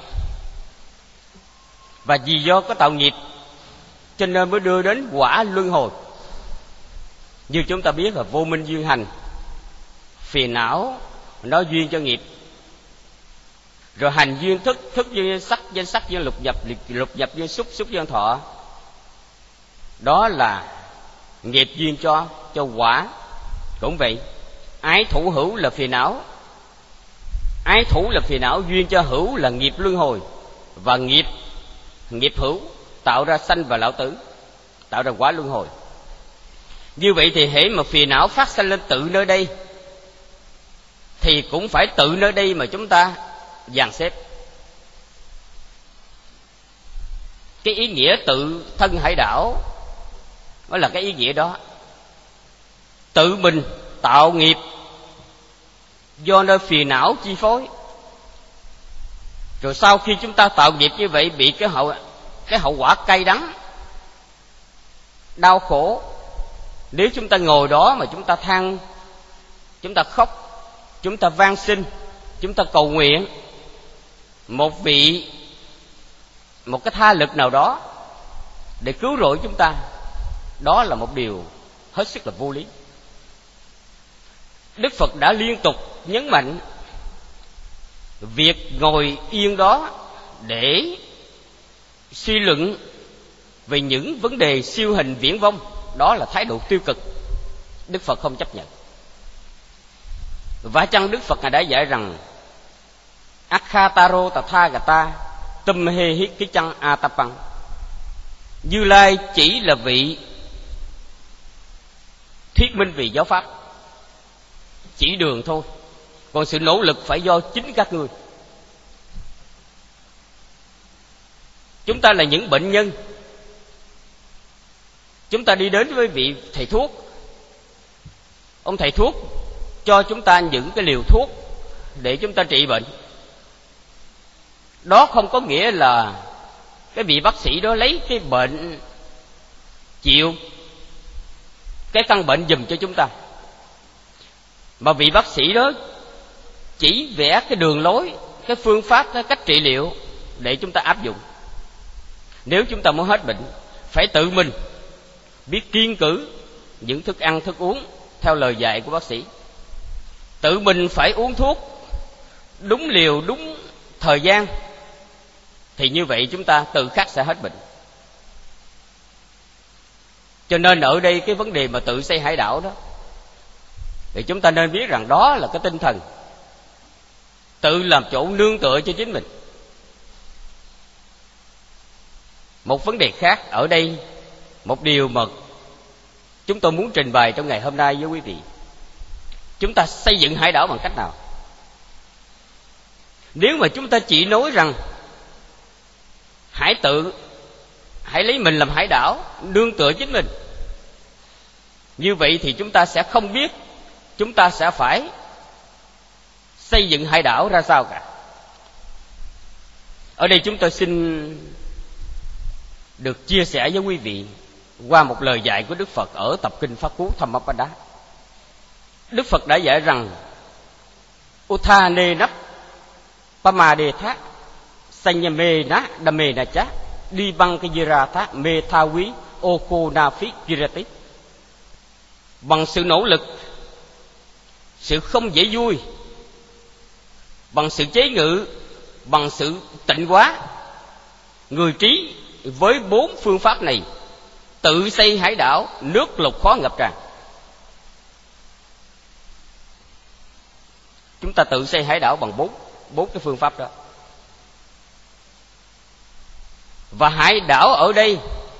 và vì do có tạo nghiệp cho nên mới đưa đến quả luân hồi. Như chúng ta biết là vô minh duyên hành, phiền não nó duyên cho nghiệp, rồi hành duyên thức, thức duyên sắc, danh sắc duyên lục nhập, lục nhập duyên xúc, xúc duyên thọ. Đó là nghiệp duyên cho cho quả. Cũng vậy, ái thủ hữu là phiền não, ái thủ là phiền não, duyên cho hữu là nghiệp luân hồi, và nghiệp nghiệp hữu tạo ra sanh và lão tử, tạo ra quả luân hồi. Như vậy thì hễ mà phiền não phát sanh lên tự nơi đây, thì cũng phải tự nơi đây mà chúng ta dàn xếp. Cái ý nghĩa tự thân hải đảo đó là cái ý nghĩa đó. Tự mình tạo nghiệp do nơi phiền não chi phối, rồi sau khi chúng ta tạo nghiệp như vậy, bị cái hậu cái hậu quả cay đắng, đau khổ. Nếu chúng ta ngồi đó mà chúng ta than, chúng ta khóc, chúng ta van xin, chúng ta cầu nguyện một vị, một cái tha lực nào đó để cứu rỗi chúng ta, đó là một điều hết sức là vô lý. Đức Phật đã liên tục nhấn mạnh việc ngồi yên đó để suy luận về những vấn đề siêu hình viễn vông, đó là thái độ tiêu cực. Đức Phật không chấp nhận. Và chăng Đức Phật Ngài đã dạy rằng Akhataro Tathagata Tumhe Hikichang Atapang, Như Lai chỉ là vị thuyết minh về giáo pháp, chỉ đường thôi, còn sự nỗ lực phải do chính các ngươi. Chúng ta là những bệnh nhân Chúng ta đi đến với vị thầy thuốc. Ông thầy thuốc cho chúng ta những cái liều thuốc để chúng ta trị bệnh. Đó không có nghĩa là cái vị bác sĩ đó lấy cái bệnh chịu cái căn bệnh giùm cho chúng ta, mà vị bác sĩ đó chỉ vẽ cái đường lối, cái phương pháp, cái cách trị liệu để chúng ta áp dụng. Nếu chúng ta muốn hết bệnh, phải tự mình biết kiêng cữ những thức ăn thức uống theo lời dạy của bác sĩ, tự mình phải uống thuốc đúng liều đúng thời gian, thì như vậy chúng ta tự khắc sẽ hết bệnh. Cho nên ở đây cái vấn đề mà tự xây hải đảo đó, thì chúng ta nên biết rằng đó là cái tinh thần tự làm chỗ nương tựa cho chính mình. Một vấn đề khác ở đây, một điều mà chúng tôi muốn trình bày trong ngày hôm nay với quý vị, chúng ta xây dựng hải đảo bằng cách nào? Nếu mà chúng ta chỉ nói rằng hãy tự hãy lấy mình làm hải đảo, nương tựa chính mình, như vậy thì chúng ta sẽ không biết chúng ta sẽ phải xây dựng hải đảo ra sao cả. Ở đây chúng tôi xin được chia sẻ với quý vị qua một lời dạy của Đức Phật ở tập kinh Pháp Cú Thammapada. Đức Phật đã dạy rằng Uthane nắp Pamade thác Sanyame na Dame na cha đi băng cái Jira thác Mê Tha Quý Oko Na Phí Kirati. Bằng sự nỗ lực, sự không dễ vui, bằng sự chế ngự, bằng sự tịnh hóa, người trí với bốn phương pháp này tự xây hải đảo, nước lục khó ngập tràn. Chúng ta tự xây hải đảo bằng bốn bốn cái phương pháp đó. Và hải đảo ở đây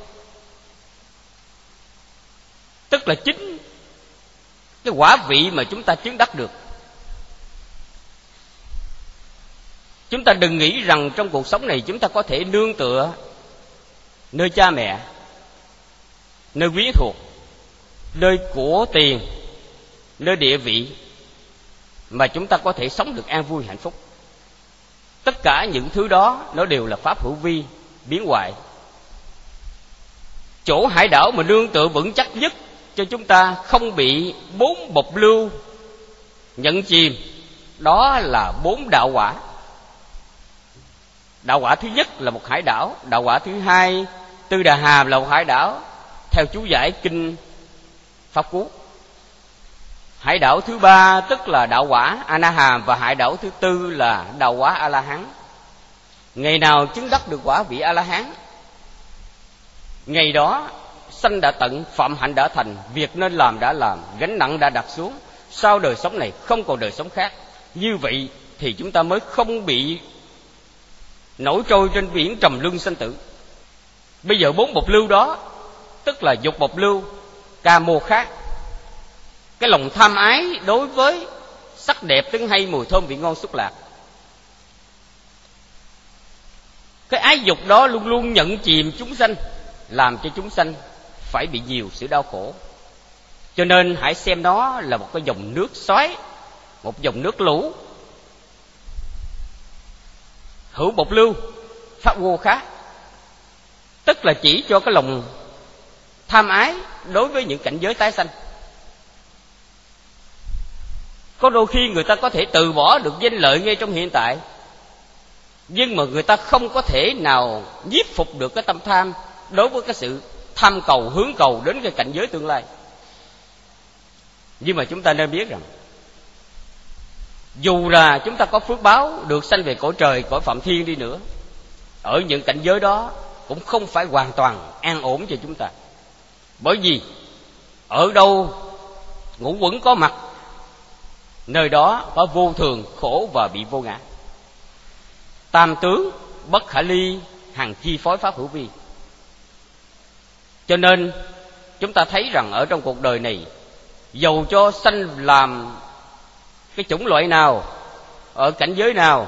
tức là chính cái quả vị mà chúng ta chứng đắc được. Chúng ta đừng nghĩ rằng trong cuộc sống này chúng ta có thể nương tựa nơi cha mẹ, nơi quyến thuộc, nơi của tiền, nơi địa vị mà chúng ta có thể sống được an vui hạnh phúc. Tất cả những thứ đó nó đều là pháp hữu vi, biến hoại. Chỗ hải đảo mà nương tựa vững chắc nhất cho chúng ta không bị bốn bộc lưu nhận chìm, đó là bốn đạo quả. Đạo quả thứ nhất là một hải đảo, đạo quả thứ hai Tư Đà Hàm là một hải đảo theo chú giải kinh Pháp Cú. Hải đảo thứ ba tức là đạo quả A Na Hàm, và hải đảo thứ tư là đạo quả A La Hán. Ngày nào chứng đắc được quả vị A La Hán, ngày đó sanh đã tận, phạm hạnh đã thành, việc nên làm đã làm, gánh nặng đã đặt xuống, sau đời sống này không còn đời sống khác. Như vậy thì chúng ta mới không bị nổi trôi trên biển trầm luân sanh tử. Bây giờ bốn bộc lưu đó tức là dục bộc lưu, ca mô khác, cái lòng tham ái đối với sắc đẹp tiếng hay, mùi thơm vị ngon xúc lạc. Cái ái dục đó luôn luôn nhận chìm chúng sanh, làm cho chúng sanh phải bị nhiều sự đau khổ. Cho nên hãy xem nó là một cái dòng nước xoáy, một dòng nước lũ. Hữu bộc lưu, pháp vô khác, tức là chỉ cho cái lòng tham ái đối với những cảnh giới tái sanh. Có đôi khi người ta có thể từ bỏ được danh lợi ngay trong hiện tại, nhưng mà người ta không có thể nào nhiếp phục được cái tâm tham đối với cái sự tham cầu, hướng cầu đến cái cảnh giới tương lai. Nhưng mà chúng ta nên biết rằng dù là chúng ta có phước báo được sanh về cõi trời, cõi phạm thiên đi nữa, ở những cảnh giới đó cũng không phải hoàn toàn an ổn cho chúng ta. Bởi vì ở đâu ngũ uẩn có mặt, nơi đó có vô thường, khổ và bị vô ngã. Tam tướng bất khả ly, hằng chi phối pháp hữu vi. Cho nên chúng ta thấy rằng ở trong cuộc đời này, dầu cho sanh làm cái chủng loại nào, ở cảnh giới nào,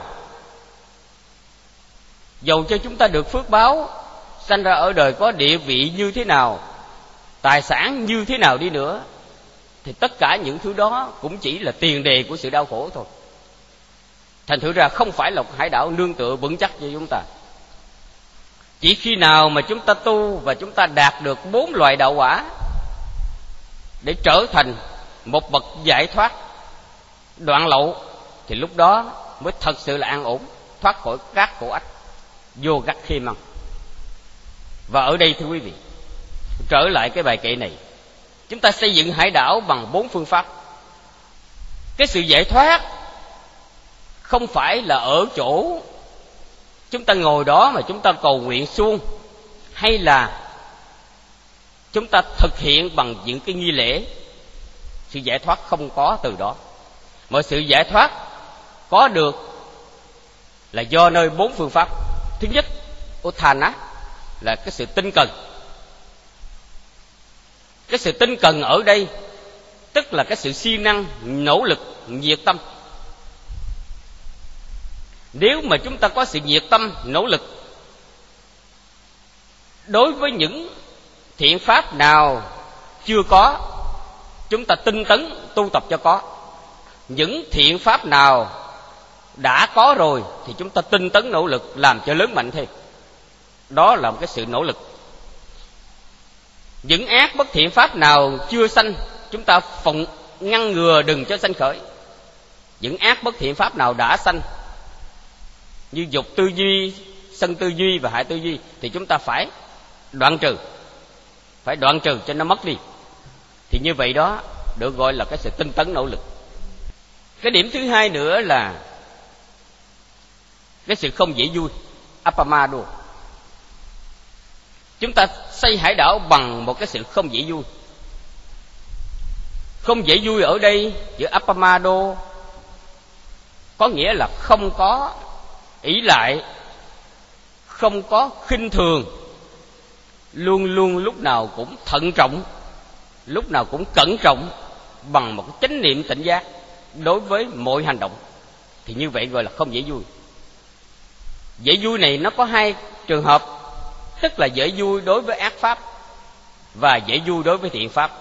dầu cho chúng ta được phước báo, sanh ra ở đời có địa vị như thế nào, tài sản như thế nào đi nữa, thì tất cả những thứ đó cũng chỉ là tiền đề của sự đau khổ thôi. Thành thử ra không phải là một hải đảo nương tựa vững chắc cho chúng ta. Chỉ khi nào mà chúng ta tu và chúng ta đạt được bốn loại đạo quả để trở thành một bậc giải thoát đoạn lậu, thì lúc đó mới thật sự là an ổn, thoát khỏi các khổ ách, vô gắt khi măng. Và ở đây thưa quý vị, trở lại cái bài kệ này, chúng ta xây dựng hải đảo bằng bốn phương pháp. Cái sự giải thoát không phải là ở chỗ chúng ta ngồi đó mà chúng ta cầu nguyện suông, hay là chúng ta thực hiện bằng những cái nghi lễ. Sự giải thoát không có từ đó. Mọi sự giải thoát có được là do nơi bốn phương pháp. Thứ nhất, Uthana, là cái sự tinh cần. Cái sự tinh cần ở đây tức là cái sự siêng năng, nỗ lực, nhiệt tâm. Nếu mà chúng ta có sự nhiệt tâm, nỗ lực đối với những thiện pháp nào chưa có, chúng ta tinh tấn tu tập cho có. Những thiện pháp nào đã có rồi thì chúng ta tinh tấn nỗ lực làm cho lớn mạnh thêm. Đó là một cái sự nỗ lực. Những ác bất thiện pháp nào chưa sanh, chúng ta phòng ngăn ngừa đừng cho sanh khởi. Những ác bất thiện pháp nào đã sanh, như dục tư duy, sân tư duy và hại tư duy, thì chúng ta phải đoạn trừ, phải đoạn trừ cho nó mất đi. Thì như vậy đó được gọi là cái sự tinh tấn nỗ lực. Cái điểm thứ hai nữa là cái sự không dễ vui, Appamado. Chúng ta xây hải đảo bằng một cái sự không dễ vui. Không dễ vui ở đây chữ Appamado có nghĩa là không có ỷ lại, không có khinh thường, luôn luôn lúc nào cũng thận trọng, lúc nào cũng cẩn trọng, bằng một chánh niệm tỉnh giác đối với mọi hành động. Thì như vậy gọi là không dễ vui. Dễ vui này nó có hai trường hợp, tức là dễ vui đối với ác pháp và dễ vui đối với thiện pháp.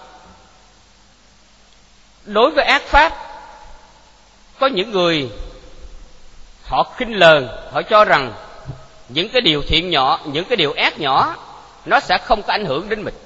Đối với ác pháp, có những người họ khinh lờn, họ cho rằng những cái điều thiện nhỏ, những cái điều ác nhỏ nó sẽ không có ảnh hưởng đến mình,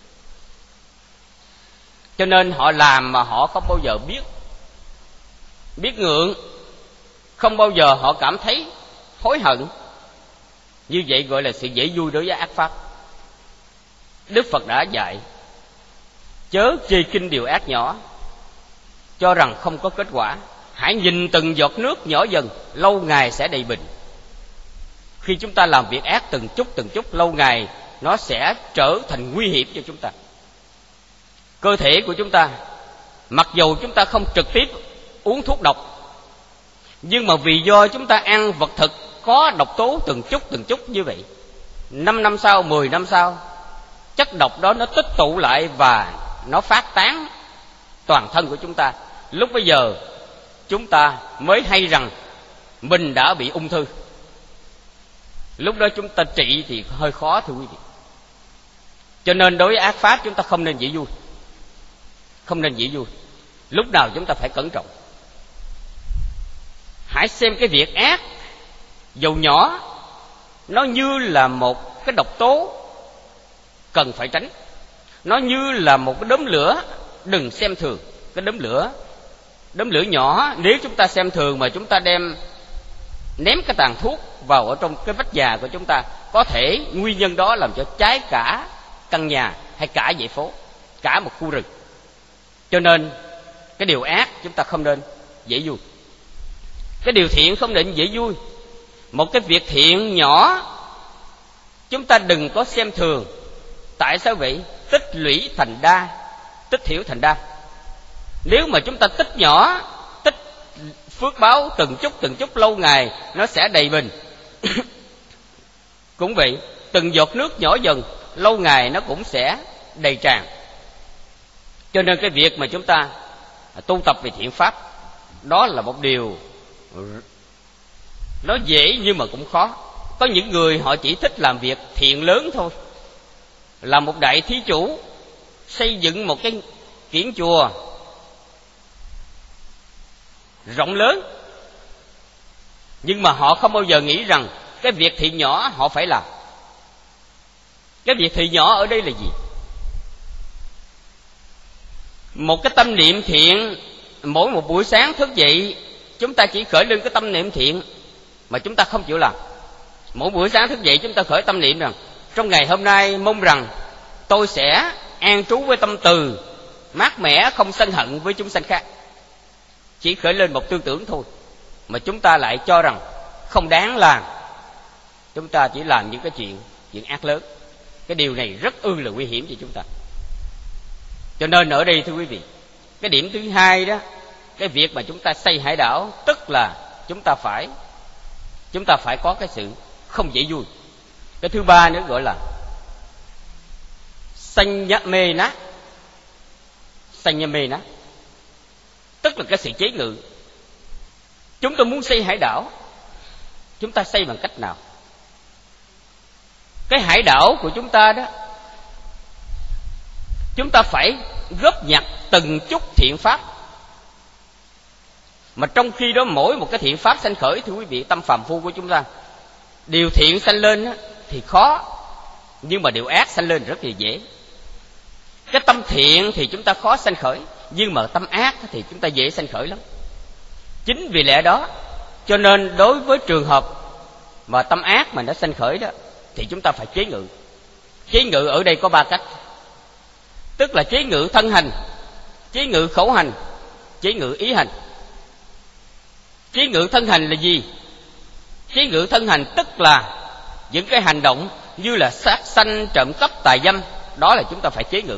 cho nên họ làm mà họ không bao giờ biết biết ngượng, không bao giờ họ cảm thấy hối hận. Như vậy gọi là sự dễ vui đối với ác pháp. Đức Phật đã dạy chớ chê kinh điều ác nhỏ, cho rằng không có kết quả. Hãy nhìn từng giọt nước nhỏ dần, lâu ngày sẽ đầy bình. Khi chúng ta làm việc ác từng chút từng chút, lâu ngày nó sẽ trở thành nguy hiểm cho chúng ta. Cơ thể của chúng ta, mặc dù chúng ta không trực tiếp uống thuốc độc, nhưng mà vì do chúng ta ăn vật thực có độc tố từng chút từng chút như vậy, năm năm sau, mười năm sau, chất độc đó nó tích tụ lại và nó phát tán toàn thân của chúng ta. Lúc bấy giờ chúng ta mới hay rằng mình đã bị ung thư. Lúc đó chúng ta trị thì hơi khó thưa quý vị. Cho nên đối với ác pháp chúng ta không nên dễ vui, không nên dễ vui. Lúc nào chúng ta phải cẩn trọng. Hãy xem cái việc ác dầu nhỏ, nó như là một cái độc tố cần phải tránh. Nó như là một cái đốm lửa, đừng xem thường cái đốm lửa. Đốm lửa nhỏ, nếu chúng ta xem thường mà chúng ta đem ném cái tàn thuốc vào ở trong cái vách nhà của chúng ta, có thể nguyên nhân đó làm cho cháy cả căn nhà hay cả dãy phố, cả một khu rừng. Cho nên cái điều ác chúng ta không nên dễ vui, cái điều thiện không nên dễ vui. Một cái việc thiện nhỏ chúng ta đừng có xem thường. Tại sao vậy? Tích lũy thành đa, tích thiểu thành đa. Nếu mà chúng ta tích nhỏ, tích phước báo từng chút từng chút, lâu ngày nó sẽ đầy bình. Cũng vậy, từng giọt nước nhỏ dần, lâu ngày nó cũng sẽ đầy tràn. Cho nên cái việc mà chúng ta tu tập về thiện pháp, đó là một điều nó dễ nhưng mà cũng khó. Có những người họ chỉ thích làm việc thiện lớn thôi, là một đại thí chủ, xây dựng một cái kiển chùa rộng lớn, nhưng mà họ không bao giờ nghĩ rằng cái việc thiện nhỏ họ phải làm. Cái việc thiện nhỏ ở đây là gì? Một cái tâm niệm thiện, mỗi một buổi sáng thức dậy chúng ta chỉ khởi lên cái tâm niệm thiện mà chúng ta không chịu làm. Mỗi buổi sáng thức dậy chúng ta khởi tâm niệm rằng trong ngày hôm nay mong rằng tôi sẽ an trú với tâm từ, mát mẻ, không sân hận với chúng sanh khác. Chỉ khởi lên một tư tưởng thôi mà chúng ta lại cho rằng không đáng làm. Chúng ta chỉ làm những cái chuyện chuyện ác lớn. Cái điều này rất ư là nguy hiểm cho chúng ta. Cho nên ở đây thưa quý vị, cái điểm thứ hai đó, cái việc mà chúng ta xây hải đảo, tức là chúng ta phải chúng ta phải có cái sự không dễ vui. Cái thứ ba nữa gọi là sanh nhã mê ná. Sanh nhã mê ná tức là cái sự chế ngự. Chúng ta muốn xây hải đảo, chúng ta xây bằng cách nào? Cái hải đảo của chúng ta đó, chúng ta phải góp nhặt từng chút thiện pháp. Mà trong khi đó mỗi một cái thiện pháp sanh khởi, thưa quý vị, tâm phàm phu của chúng ta, điều thiện sanh lên đó, thì khó, nhưng mà điều ác sanh lên rất là dễ. Cái tâm thiện thì chúng ta khó sanh khởi, nhưng mà tâm ác thì chúng ta dễ sanh khởi lắm. Chính vì lẽ đó, cho nên đối với trường hợp mà tâm ác mà nó sanh khởi đó, thì chúng ta phải chế ngự. Chế ngự ở đây có ba cách, tức là chế ngự thân hành, chế ngự khẩu hành, chế ngự ý hành. Chế ngự thân hành là gì? Chế ngự thân hành tức là những cái hành động như là sát sanh, trộm cắp, tà dâm, đó là chúng ta phải chế ngự.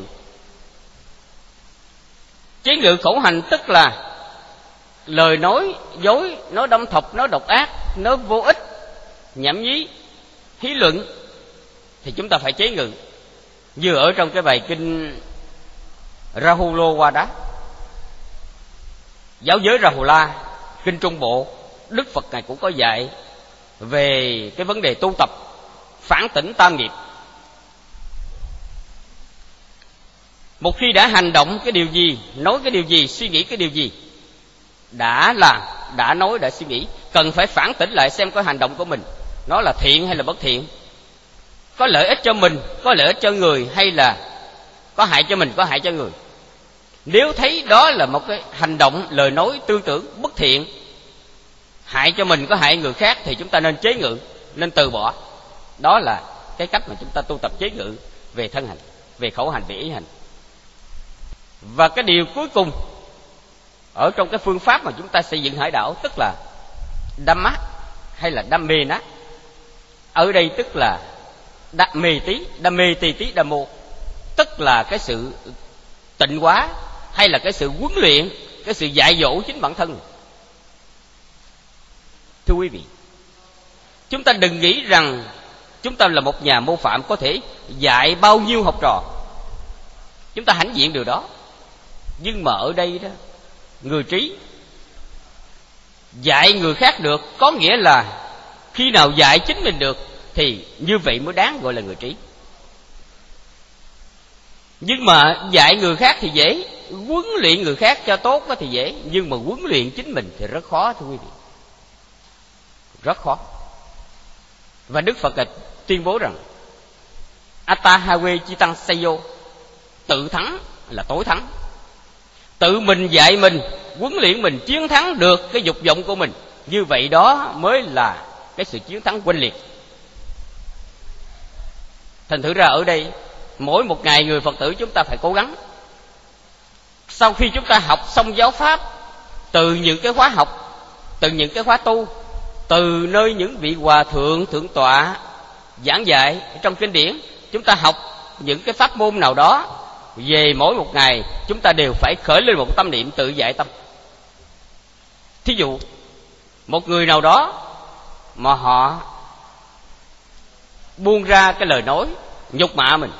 Chế ngự khẩu hành tức là lời nói dối, nói đâm thọc, nói độc ác, nói vô ích, nhảm nhí, hí luận, thì chúng ta phải chế ngự. Như ở trong cái bài kinh Rahulawada, giáo giới Rahula, kinh Trung Bộ, Đức Phật Ngài cũng có dạy về cái vấn đề tu tập phản tỉnh tam nghiệp. Một khi đã hành động cái điều gì, nói cái điều gì, suy nghĩ cái điều gì, đã làm, đã nói, đã suy nghĩ, cần phải phản tỉnh lại xem có hành động của mình nó là thiện hay là bất thiện, có lợi ích cho mình, có lợi ích cho người, hay là có hại cho mình, có hại cho người. Nếu thấy đó là một cái hành động, lời nói, tư tưởng bất thiện, hại cho mình, có hại người khác, thì chúng ta nên chế ngự, nên từ bỏ. Đó là cái cách mà chúng ta tu tập chế ngự về thân hành, về khẩu hành, về ý hành. Và cái điều cuối cùng ở trong cái phương pháp mà chúng ta xây dựng hải đảo, tức là Dhamma hay là Dhamme ná. Ở đây tức là Dhamme tí, Dhamme tì tí Dhammo, tức là cái sự tịnh hóa hay là cái sự huấn luyện, cái sự dạy dỗ chính bản thân. Thưa quý vị, chúng ta đừng nghĩ rằng chúng ta là một nhà mô phạm có thể dạy bao nhiêu học trò. Chúng ta hãnh diện điều đó. Nhưng mà ở đây đó, người trí dạy người khác được, có nghĩa là khi nào dạy chính mình được thì như vậy mới đáng gọi là người trí. Nhưng mà dạy người khác thì dễ, huấn luyện người khác cho tốt thì dễ, nhưng mà huấn luyện chính mình thì rất khó, thưa quý vị, rất khó. Và Đức Phật là tuyên bố rằng Atahawe Chitang Sayo, tự thắng là tối thắng. Tự mình dạy mình, huấn luyện mình, chiến thắng được cái dục vọng của mình, như vậy đó mới là cái sự chiến thắng oanh liệt. Thành thử ra ở đây, mỗi một ngày người Phật tử chúng ta phải cố gắng. Sau khi chúng ta học xong giáo pháp, từ những cái khóa học, từ những cái khóa tu, từ nơi những vị hòa thượng, thượng tọa giảng dạy trong kinh điển, chúng ta học những cái pháp môn nào đó, về mỗi một ngày chúng ta đều phải khởi lên một tâm niệm tự giải tâm. Thí dụ một người nào đó mà họ buông ra cái lời nói nhục mạ mình,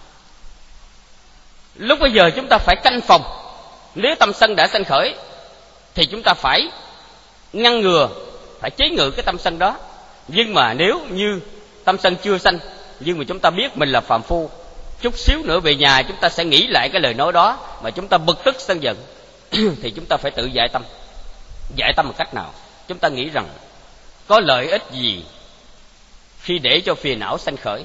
lúc bây giờ chúng ta phải canh phòng. Nếu tâm sân đã sanh khởi thì chúng ta phải ngăn ngừa, phải chế ngự cái tâm sân đó. Nhưng mà nếu như tâm sân chưa sanh, nhưng mà chúng ta biết mình là phàm phu, chút xíu nữa về nhà chúng ta sẽ nghĩ lại cái lời nói đó mà chúng ta bực tức sân giận thì chúng ta phải tự giải tâm. Giải tâm một cách nào? Chúng ta nghĩ rằng có lợi ích gì khi để cho phiền não sanh khởi?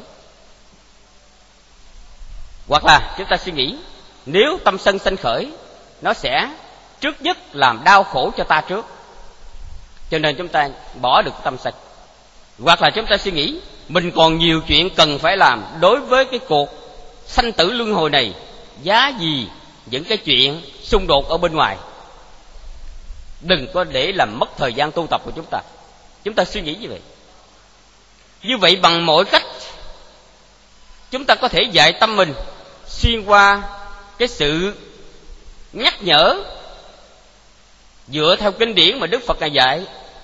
Hoặc là chúng ta suy nghĩ, nếu tâm sân sanh khởi, nó sẽ trước nhất làm đau khổ cho ta trước, cho nên chúng ta bỏ được tâm sân. Hoặc là chúng ta suy nghĩ, mình còn nhiều chuyện cần phải làm đối với cái cuộc sanh tử luân hồi này, giá gì những cái chuyện xung đột ở bên ngoài, đừng có để làm mất thời gian tu tập của chúng ta. Chúng ta suy nghĩ như vậy. Như vậy bằng mọi cách chúng ta có thể dạy tâm mình xuyên qua cái sự nhắc nhở dựa theo kinh điển mà Đức Phật Ngài dạy.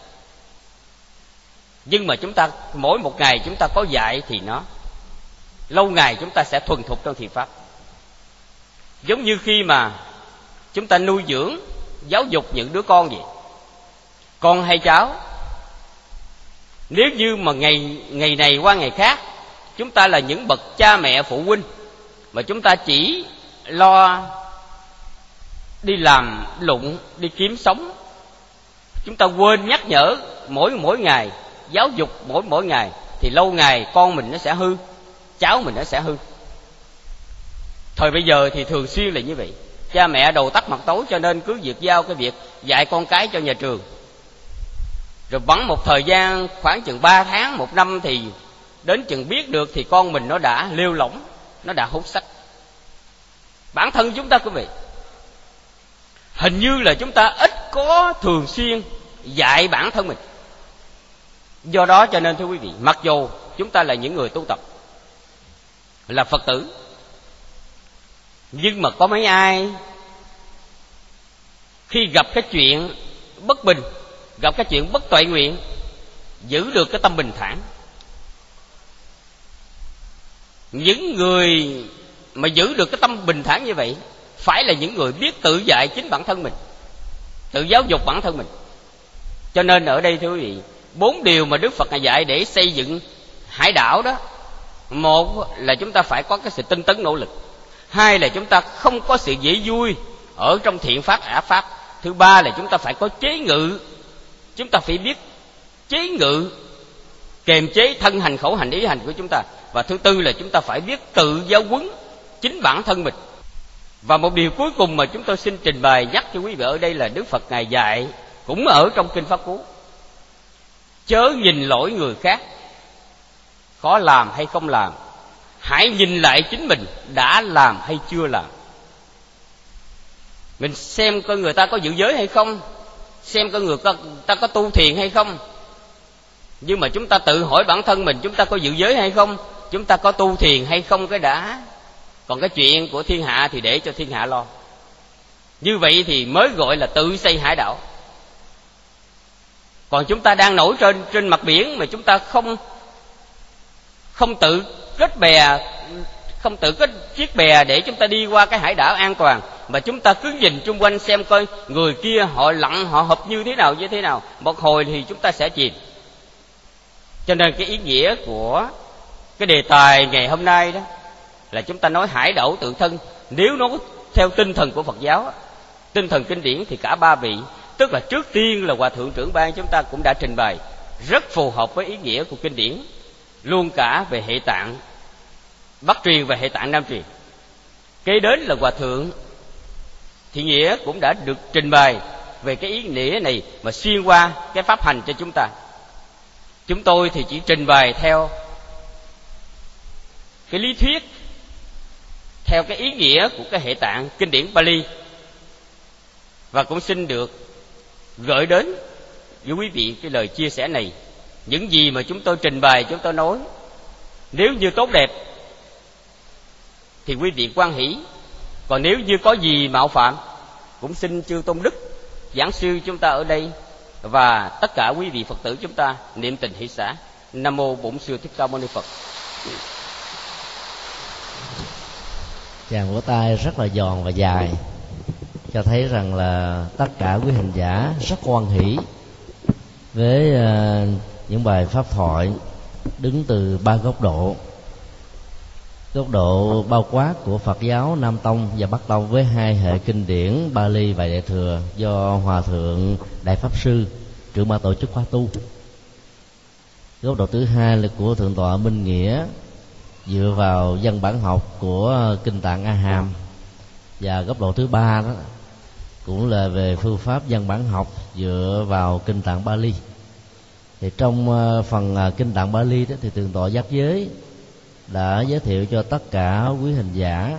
Nhưng mà chúng ta mỗi một ngày chúng ta có dạy thì nó lâu ngày chúng ta sẽ thuần thục trong thiền pháp. Giống như khi mà chúng ta nuôi dưỡng, giáo dục những đứa con vậy, con hay cháu, nếu như mà ngày ngày này qua ngày khác chúng ta là những bậc cha mẹ phụ huynh mà chúng ta chỉ lo đi làm lụng, đi kiếm sống, chúng ta quên nhắc nhở mỗi mỗi ngày, giáo dục mỗi mỗi ngày, thì lâu ngày con mình nó sẽ hư, cháu mình nó sẽ hư. Thời bây giờ thì thường xuyên là như vậy, cha mẹ đầu tắt mặt tối, cho nên cứ việc giao cái việc dạy con cái cho nhà trường. Rồi bẵng một thời gian khoảng chừng ba tháng, một năm thì đến chừng biết được thì con mình nó đã lêu lỏng, nó đã hút sách. Bản thân chúng ta quý vị, hình như là chúng ta ít có thường xuyên dạy bản thân mình. Do đó cho nên thưa quý vị, mặc dù chúng ta là những người tu tập, là Phật tử, nhưng mà có mấy ai khi gặp cái chuyện bất bình, gặp cái chuyện bất toại nguyện, giữ được cái tâm bình thản? Những người mà giữ được cái tâm bình thản như vậy phải là những người biết tự dạy chính bản thân mình, tự giáo dục bản thân mình. Cho nên ở đây thưa quý vị, bốn điều mà Đức Phật Ngài dạy để xây dựng hải đảo đó: một là chúng ta phải có cái sự tinh tấn nỗ lực, hai là chúng ta không có sự dễ vui ở trong thiện pháp ác pháp, thứ ba là chúng ta phải có chế ngự, chúng ta phải biết chế ngự, kềm chế thân hành khẩu hành ý hành của chúng ta, và thứ tư là chúng ta phải biết tự giáo huấn chính bản thân mình. Và một điều cuối cùng mà chúng tôi xin trình bày nhắc cho quý vị ở đây là Đức Phật Ngài dạy cũng ở trong Kinh Pháp Cú: chớ nhìn lỗi người khác, có làm hay không làm, hãy nhìn lại chính mình đã làm hay chưa làm. Mình xem coi người ta có giữ giới hay không, xem coi người ta có tu thiền hay không. Nhưng mà chúng ta tự hỏi bản thân mình, chúng ta có giữ giới hay không, chúng ta có tu thiền hay không cái đã. Còn cái chuyện của thiên hạ thì để cho thiên hạ lo. Như vậy thì mới gọi là tự xây hải đảo. Còn chúng ta đang nổi trên trên mặt biển mà chúng ta không không tự kết bè, không tự kết chiếc bè để chúng ta đi qua cái hải đảo an toàn, mà chúng ta cứ nhìn chung quanh xem coi người kia họ lặn, họ hợp như thế nào như thế nào, một hồi thì chúng ta sẽ chìm. Cho nên cái ý nghĩa của cái đề tài ngày hôm nay đó là chúng ta nói hải đảo tự thân. Nếu nó theo tinh thần của Phật giáo, tinh thần kinh điển, thì cả ba vị, tức là trước tiên là Hòa Thượng Trưởng Ban chúng ta cũng đã trình bày rất phù hợp với ý nghĩa của kinh điển, luôn cả về hệ tạng Bắc truyền và hệ tạng Nam truyền. Kế đến là Hòa Thượng Thị Nghĩa cũng đã được trình bày về cái ý nghĩa này mà xuyên qua cái pháp hành cho chúng ta. Chúng tôi thì chỉ trình bày theo cái lý thuyết, theo cái ý nghĩa của cái hệ tạng kinh điển Pali, và cũng xin được gửi đến với quý vị cái lời chia sẻ này. Những gì mà chúng tôi trình bày, chúng tôi nói, nếu như tốt đẹp thì quý vị hoan hỷ, còn nếu như có gì mạo phạm cũng xin chư Tôn Đức giảng sư chúng ta ở đây và tất cả quý vị Phật tử chúng ta niệm tình hỷ xả. Nam mô Bổn Sư Thích Ca Mâu Ni Phật. Chàng vỗ tay rất là giòn và dài, cho thấy rằng là tất cả quý hành giả rất hoan hỷ với uh, những bài pháp thoại đứng từ ba góc độ. Góc độ bao quát của Phật giáo Nam Tông và Bắc Tông với hai hệ kinh điển Bali và Đại Thừa do Hòa Thượng Đại Pháp Sư trưởng ban tổ chức khóa tu. Góc độ thứ hai là của Thượng tọa Minh Nghĩa dựa vào văn bản học của Kinh Tạng A Hàm, và góc độ thứ ba đó cũng là về phương pháp văn bản học dựa vào Kinh Tạng Bali. Thì trong phần Kinh Tạng Bali đó thì Thượng tọa Giác Giới đã giới thiệu cho tất cả quý hành giả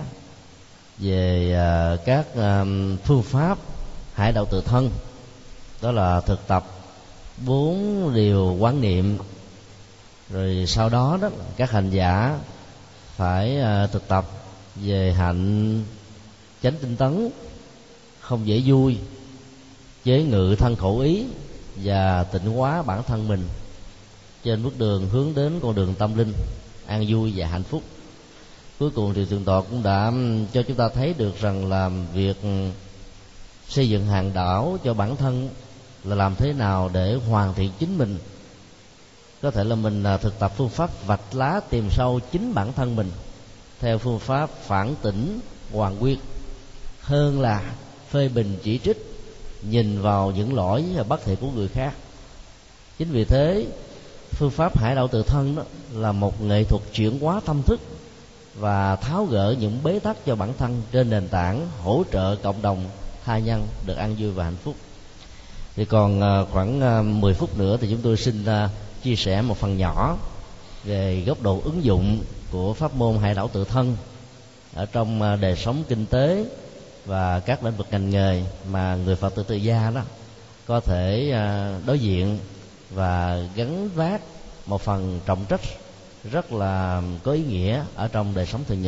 về các phương pháp hải đạo tự thân, đó là thực tập bốn điều quán niệm. Rồi sau đó đó các hành giả phải thực tập về hạnh chánh tinh tấn, không dễ vui, chế ngự thân khẩu ý và tịnh hóa bản thân mình trên bước đường hướng đến con đường tâm linh an vui và hạnh phúc. Cuối cùng thì Thượng tọa cũng đã cho chúng ta thấy được rằng là việc xây dựng hàng đảo cho bản thân là làm thế nào để hoàn thiện chính mình. Có thể là mình thực tập phương pháp vạch lá tìm sâu chính bản thân mình theo phương pháp phản tỉnh hoàn nguyên, hơn là phê bình chỉ trích, nhìn vào những lỗi và bất thiện của người khác. Chính vì thế phương pháp hải đạo tự thân đó là một nghệ thuật chuyển hóa tâm thức và tháo gỡ những bế tắc cho bản thân trên nền tảng hỗ trợ cộng đồng tha nhân được an vui và hạnh phúc. Thì còn khoảng mười phút nữa thì chúng tôi xin chia sẻ một phần nhỏ về góc độ ứng dụng của pháp môn hải đảo tự thân ở trong đời sống kinh tế và các lĩnh vực ngành nghề mà người Phật tử tự gia đó có thể đối diện và gánh vác một phần trọng trách rất là có ý nghĩa ở trong đời sống thường nhật.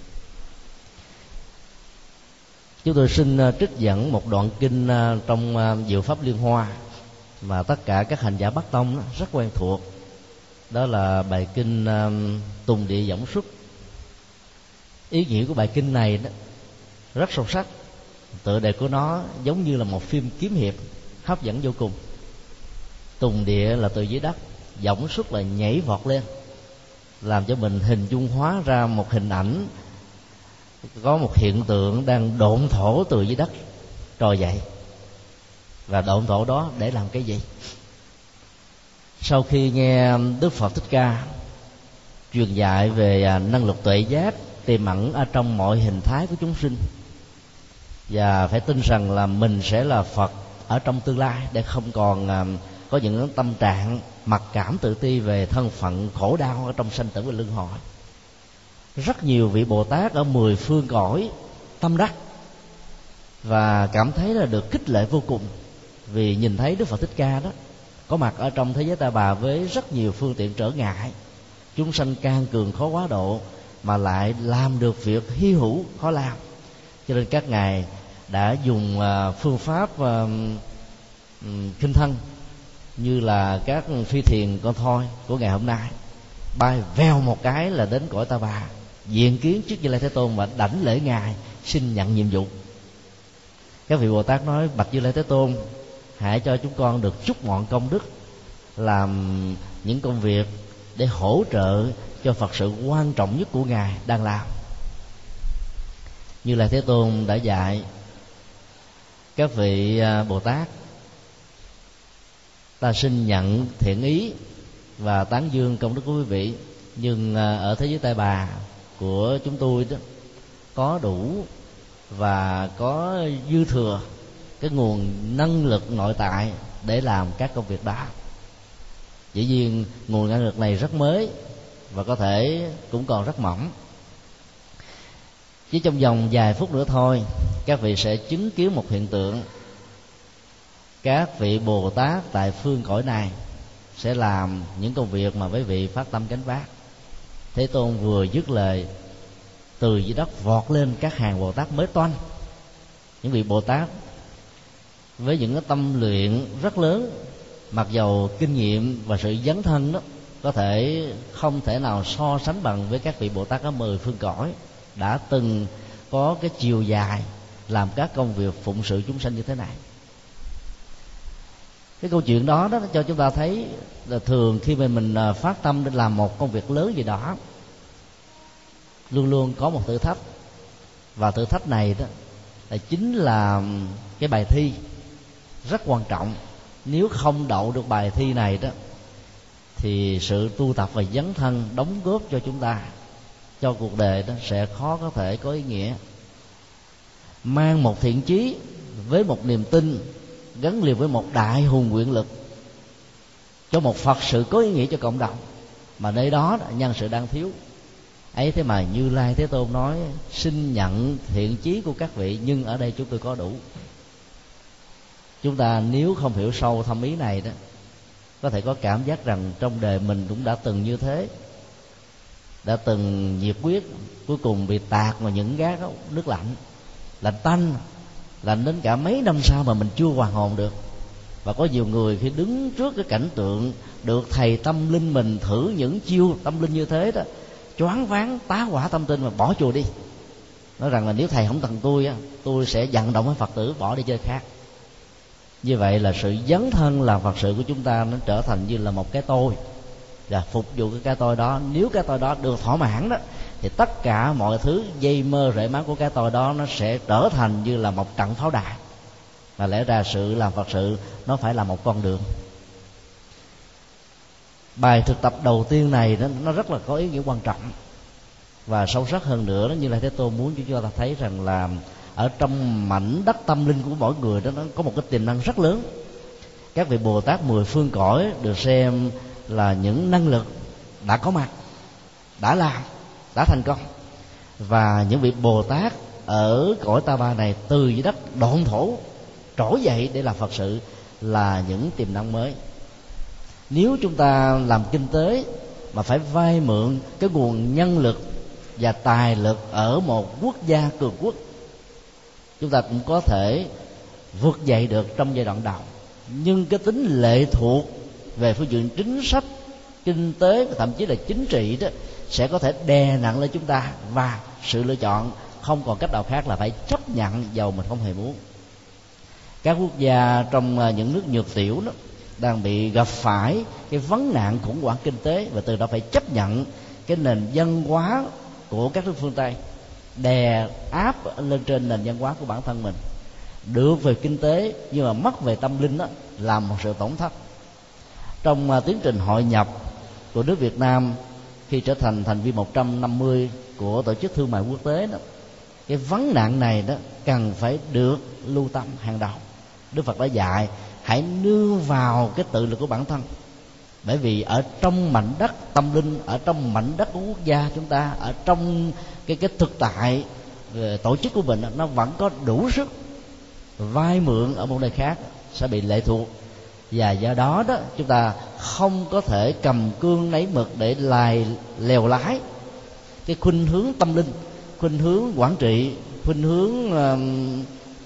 Chúng tôi xin trích dẫn một đoạn kinh trong Diệu Pháp Liên Hoa mà tất cả các hành giả Bắc Tông rất quen thuộc. Đó là bài kinh Tùng Địa Võng Xuất. Ý nghĩa của bài kinh này đó rất sâu sắc. Tựa đề của nó giống như là một phim kiếm hiệp hấp dẫn vô cùng. Tùng địa là từ dưới đất, võng xuất là nhảy vọt lên, làm cho mình hình dung hóa ra một hình ảnh có một hiện tượng đang độn thổ từ dưới đất trồi dậy. Và độn thổ đó để làm cái gì? Sau khi nghe Đức Phật Thích Ca truyền dạy về năng lực tuệ giác tiềm ẩn ở trong mọi hình thái của chúng sinh, và phải tin rằng là mình sẽ là Phật ở trong tương lai, để không còn có những tâm trạng mặc cảm tự ti về thân phận khổ đau ở trong sanh tử và luân hồi. Rất nhiều vị Bồ Tát ở mười phương cõi tâm đắc và cảm thấy là được khích lệ vô cùng, vì nhìn thấy Đức Phật Thích Ca đó có mặt ở trong thế giới Ta Bà với rất nhiều phương tiện trở ngại, chúng sanh can cường khó quá độ mà lại làm được việc hy hữu khó làm. Cho nên các ngài đã dùng phương pháp khinh thân, như là các phi thuyền con thoi của ngày hôm nay, bay vèo một cái là đến cõi Ta Bà, diện kiến trước Như Lai Thế Tôn và đảnh lễ ngài, xin nhận nhiệm vụ. Các vị Bồ Tát nói: bạch Như Lai Thế Tôn, hãy cho chúng con được chút ngọn công đức, làm những công việc để hỗ trợ cho Phật sự quan trọng nhất của ngài đang làm. Như Lai Thế Tôn đã dạy các vị Bồ Tát: ta xin nhận thiện ý và tán dương công đức của quý vị, nhưng ở thế giới Ta Bà của chúng tôi đó có đủ và có dư thừa cái nguồn năng lực nội tại để làm các công việc đó. Dĩ nhiên nguồn năng lực này rất mới và có thể cũng còn rất mỏng. Chỉ trong vòng vài phút nữa thôi, các vị sẽ chứng kiến một hiện tượng. Các vị Bồ Tát tại phương cõi này sẽ làm những công việc mà mấy vị phát tâm gánh vác. Thế Tôn vừa dứt lời, từ dưới đất vọt lên các hàng Bồ Tát mới toanh. Những vị Bồ Tát với những cái tâm luyện rất lớn, mặc dầu kinh nghiệm và sự dấn thân đó có thể không thể nào so sánh bằng với các vị Bồ Tát ở mười phương cõi, đã từng có cái chiều dài làm các công việc phụng sự chúng sanh như thế này. Cái câu chuyện đó đó cho chúng ta thấy là thường khi mà mình phát tâm để làm một công việc lớn gì đó, luôn luôn có một thử thách, và thử thách này đó là chính là cái bài thi rất quan trọng. Nếu không đậu được bài thi này đó thì sự tu tập và dấn thân đóng góp cho chúng ta, cho cuộc đời đó sẽ khó có thể có ý nghĩa. Mang một thiện chí với một niềm tin gắn liền với một đại hùng nguyện lực cho một Phật sự có ý nghĩa cho cộng đồng, mà nơi đó nhân sự đang thiếu ấy. Thế mà Như Lai Thế Tôn nói xin nhận thiện chí của các vị, nhưng ở đây chúng tôi có đủ. Chúng ta nếu không hiểu sâu thâm ý này đó, có thể có cảm giác rằng trong đời mình cũng đã từng như thế, đã từng nhiệt quyết, cuối cùng bị tạt vào những gác nước lạnh, lạnh tanh, lạnh đến cả mấy năm sau mà mình chưa hoàn hồn được. Và có nhiều người khi đứng trước cái cảnh tượng được thầy tâm linh mình thử những chiêu tâm linh như thế đó, choáng váng tá hỏa tâm tinh mà bỏ chùa đi, nói rằng là nếu thầy không cần tôi á, tôi sẽ vận động với Phật tử bỏ đi chơi khác. Như vậy là sự dấn thân làm Phật sự của chúng ta nó trở thành như là một cái tôi, và phục vụ cái cái tôi đó. Nếu cái tôi đó được thỏa mãn đó, thì tất cả mọi thứ dây mơ rễ má của cái tôi đó nó sẽ trở thành như là một trận pháo đài. Và lẽ ra sự làm Phật sự nó phải là một con đường. Bài thực tập đầu tiên này nó, nó rất là có ý nghĩa quan trọng và sâu sắc hơn nữa đó. Như là Thế Tôn muốn cho chúng ta thấy rằng là ở trong mảnh đất tâm linh của mỗi người đó, nó có một cái tiềm năng rất lớn. Các vị Bồ Tát mười phương cõi được xem là những năng lực đã có mặt, đã làm, đã thành công. Và những vị Bồ Tát ở cõi Ta Bà này từ dưới đất độn thổ trỗi dậy để làm Phật sự là những tiềm năng mới. Nếu chúng ta làm kinh tế mà phải vay mượn cái nguồn nhân lực và tài lực ở một quốc gia cường quốc, chúng ta cũng có thể vượt dậy được trong giai đoạn đầu. Nhưng cái tính lệ thuộc về phương diện chính sách, kinh tế và thậm chí là chính trị đó sẽ có thể đè nặng lên chúng ta, và sự lựa chọn không còn cách nào khác là phải chấp nhận dầu mình không hề muốn. Các quốc gia trong những nước nhược tiểu đó đang bị gặp phải cái vấn nạn khủng hoảng kinh tế, và từ đó phải chấp nhận cái nền văn hóa của các nước phương Tây đè áp lên trên nền văn hóa của bản thân mình. Được về kinh tế nhưng mà mất về tâm linh đó là một sự tổn thất. Trong uh, tiến trình hội nhập của nước Việt Nam khi trở thành thành viên một trăm năm mươi của Tổ chức Thương mại Quốc tế đó, cái vấn nạn này đó cần phải được lưu tâm hàng đầu. Đức Phật đã dạy hãy nương vào cái tự lực của bản thân. Bởi vì ở trong mảnh đất tâm linh, ở trong mảnh đất của quốc gia chúng ta, ở trong cái cái thực tại tổ chức của mình, nó vẫn có đủ sức. Vay mượn ở một nơi khác sẽ bị lệ thuộc, và do đó đó chúng ta không có thể cầm cương nấy mực để lài lèo lái cái khuynh hướng tâm linh, khuynh hướng quản trị, khuynh hướng uh,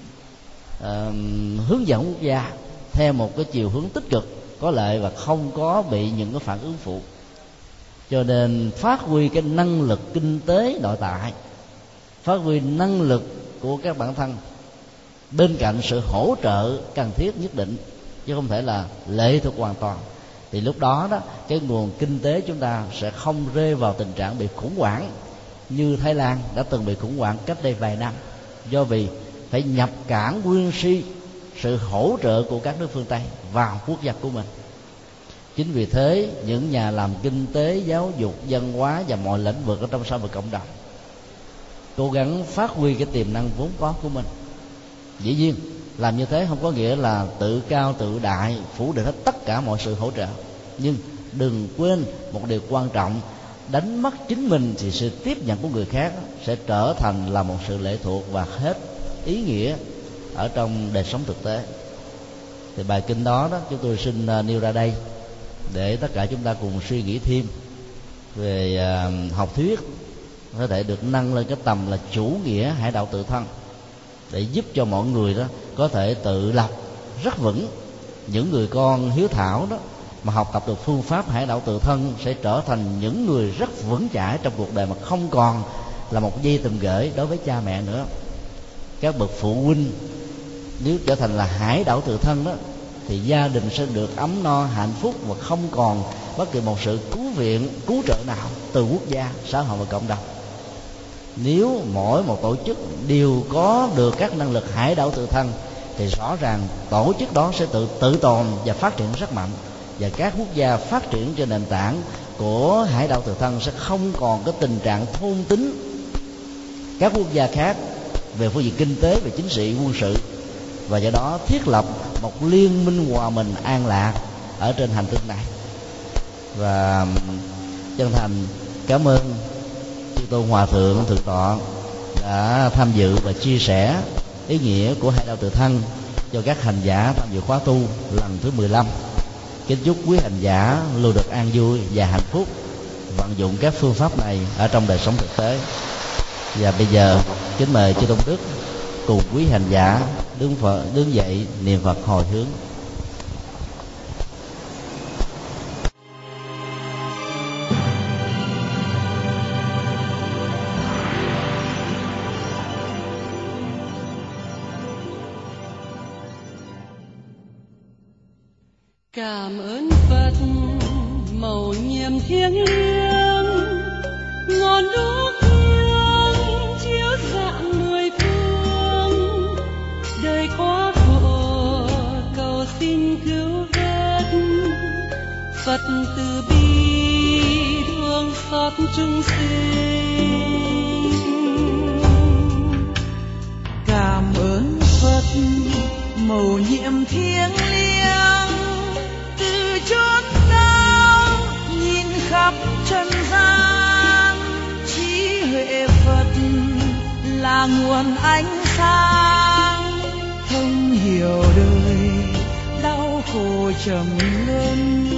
uh, hướng dẫn quốc gia theo một cái chiều hướng tích cực có lợi, và không có bị những cái phản ứng phụ. Cho nên phát huy cái năng lực kinh tế nội tại, phát huy năng lực của các bản thân bên cạnh sự hỗ trợ cần thiết nhất định, chứ không thể là lệ thuộc hoàn toàn. Thì lúc đó đó cái nguồn kinh tế chúng ta sẽ không rơi vào tình trạng bị khủng hoảng như Thái Lan đã từng bị khủng hoảng cách đây vài năm, do vì phải nhập cảng nguyên si sự hỗ trợ của các nước phương Tây vào quốc gia của mình. Chính vì thế những nhà làm kinh tế, giáo dục, văn hóa và mọi lĩnh vực ở trong xã hội cộng đồng cố gắng phát huy cái tiềm năng vốn có của mình. Dĩ nhiên làm như thế không có nghĩa là tự cao tự đại, phủ định hết tất cả mọi sự hỗ trợ. Nhưng đừng quên một điều quan trọng, đánh mất chính mình thì sự tiếp nhận của người khác sẽ trở thành là một sự lệ thuộc và hết ý nghĩa ở trong đời sống thực tế. Thì bài kinh đó, đó chúng tôi xin nêu ra đây để tất cả chúng ta cùng suy nghĩ thêm về uh, học thuyết có thể được nâng lên cái tầm là chủ nghĩa hải đạo tự thân, để giúp cho mọi người đó có thể tự lập rất vững. Những người con hiếu thảo đó mà học tập được phương pháp hải đạo tự thân sẽ trở thành những người rất vững chãi trong cuộc đời, mà không còn là một dây tùm gửi đối với cha mẹ nữa. Các bậc phụ huynh nếu trở thành là hải đạo tự thân đó, thì gia đình sẽ được ấm no hạnh phúc, và không còn bất kỳ một sự cứu viện, cứu trợ nào từ quốc gia, xã hội và cộng đồng. Nếu mỗi một tổ chức đều có được các năng lực hải đảo tự thân thì rõ ràng tổ chức đó sẽ tự tự tồn và phát triển rất mạnh, và các quốc gia phát triển trên nền tảng của hải đảo tự thân sẽ không còn cái tình trạng thôn tính các quốc gia khác về phương diện kinh tế, về chính trị, quân sự, và do đó thiết lập một liên minh hòa bình an lạc ở trên hành tinh này. Và chân thành cảm ơn chư tôn hòa thượng thượng tọa đã tham dự và chia sẻ ý nghĩa của hải đạo tự thân cho các hành giả tham dự khóa tu lần thứ mười lăm. Kính chúc quý hành giả luôn được an vui và hạnh phúc, vận dụng các phương pháp này ở trong đời sống thực tế. Và bây giờ kính mời chư tôn đức cùng quý hành giả đứng Phật, đứng dậy niệm Phật hồi hướng. Cảm ơn Phật mầu nhiệm thiêng liêng, ngọn đuốc hương chiếu rạng mười phương, đời quá khổ cầu xin cứu vớt. Phật từ bi thương xót chúng sinh. Cảm ơn Phật mầu nhiệm thiêng liêng, từ chốn cao nhìn khắp trần gian, trí huệ Phật là nguồn ánh sáng, thông hiểu đời đau khổ trầm luân.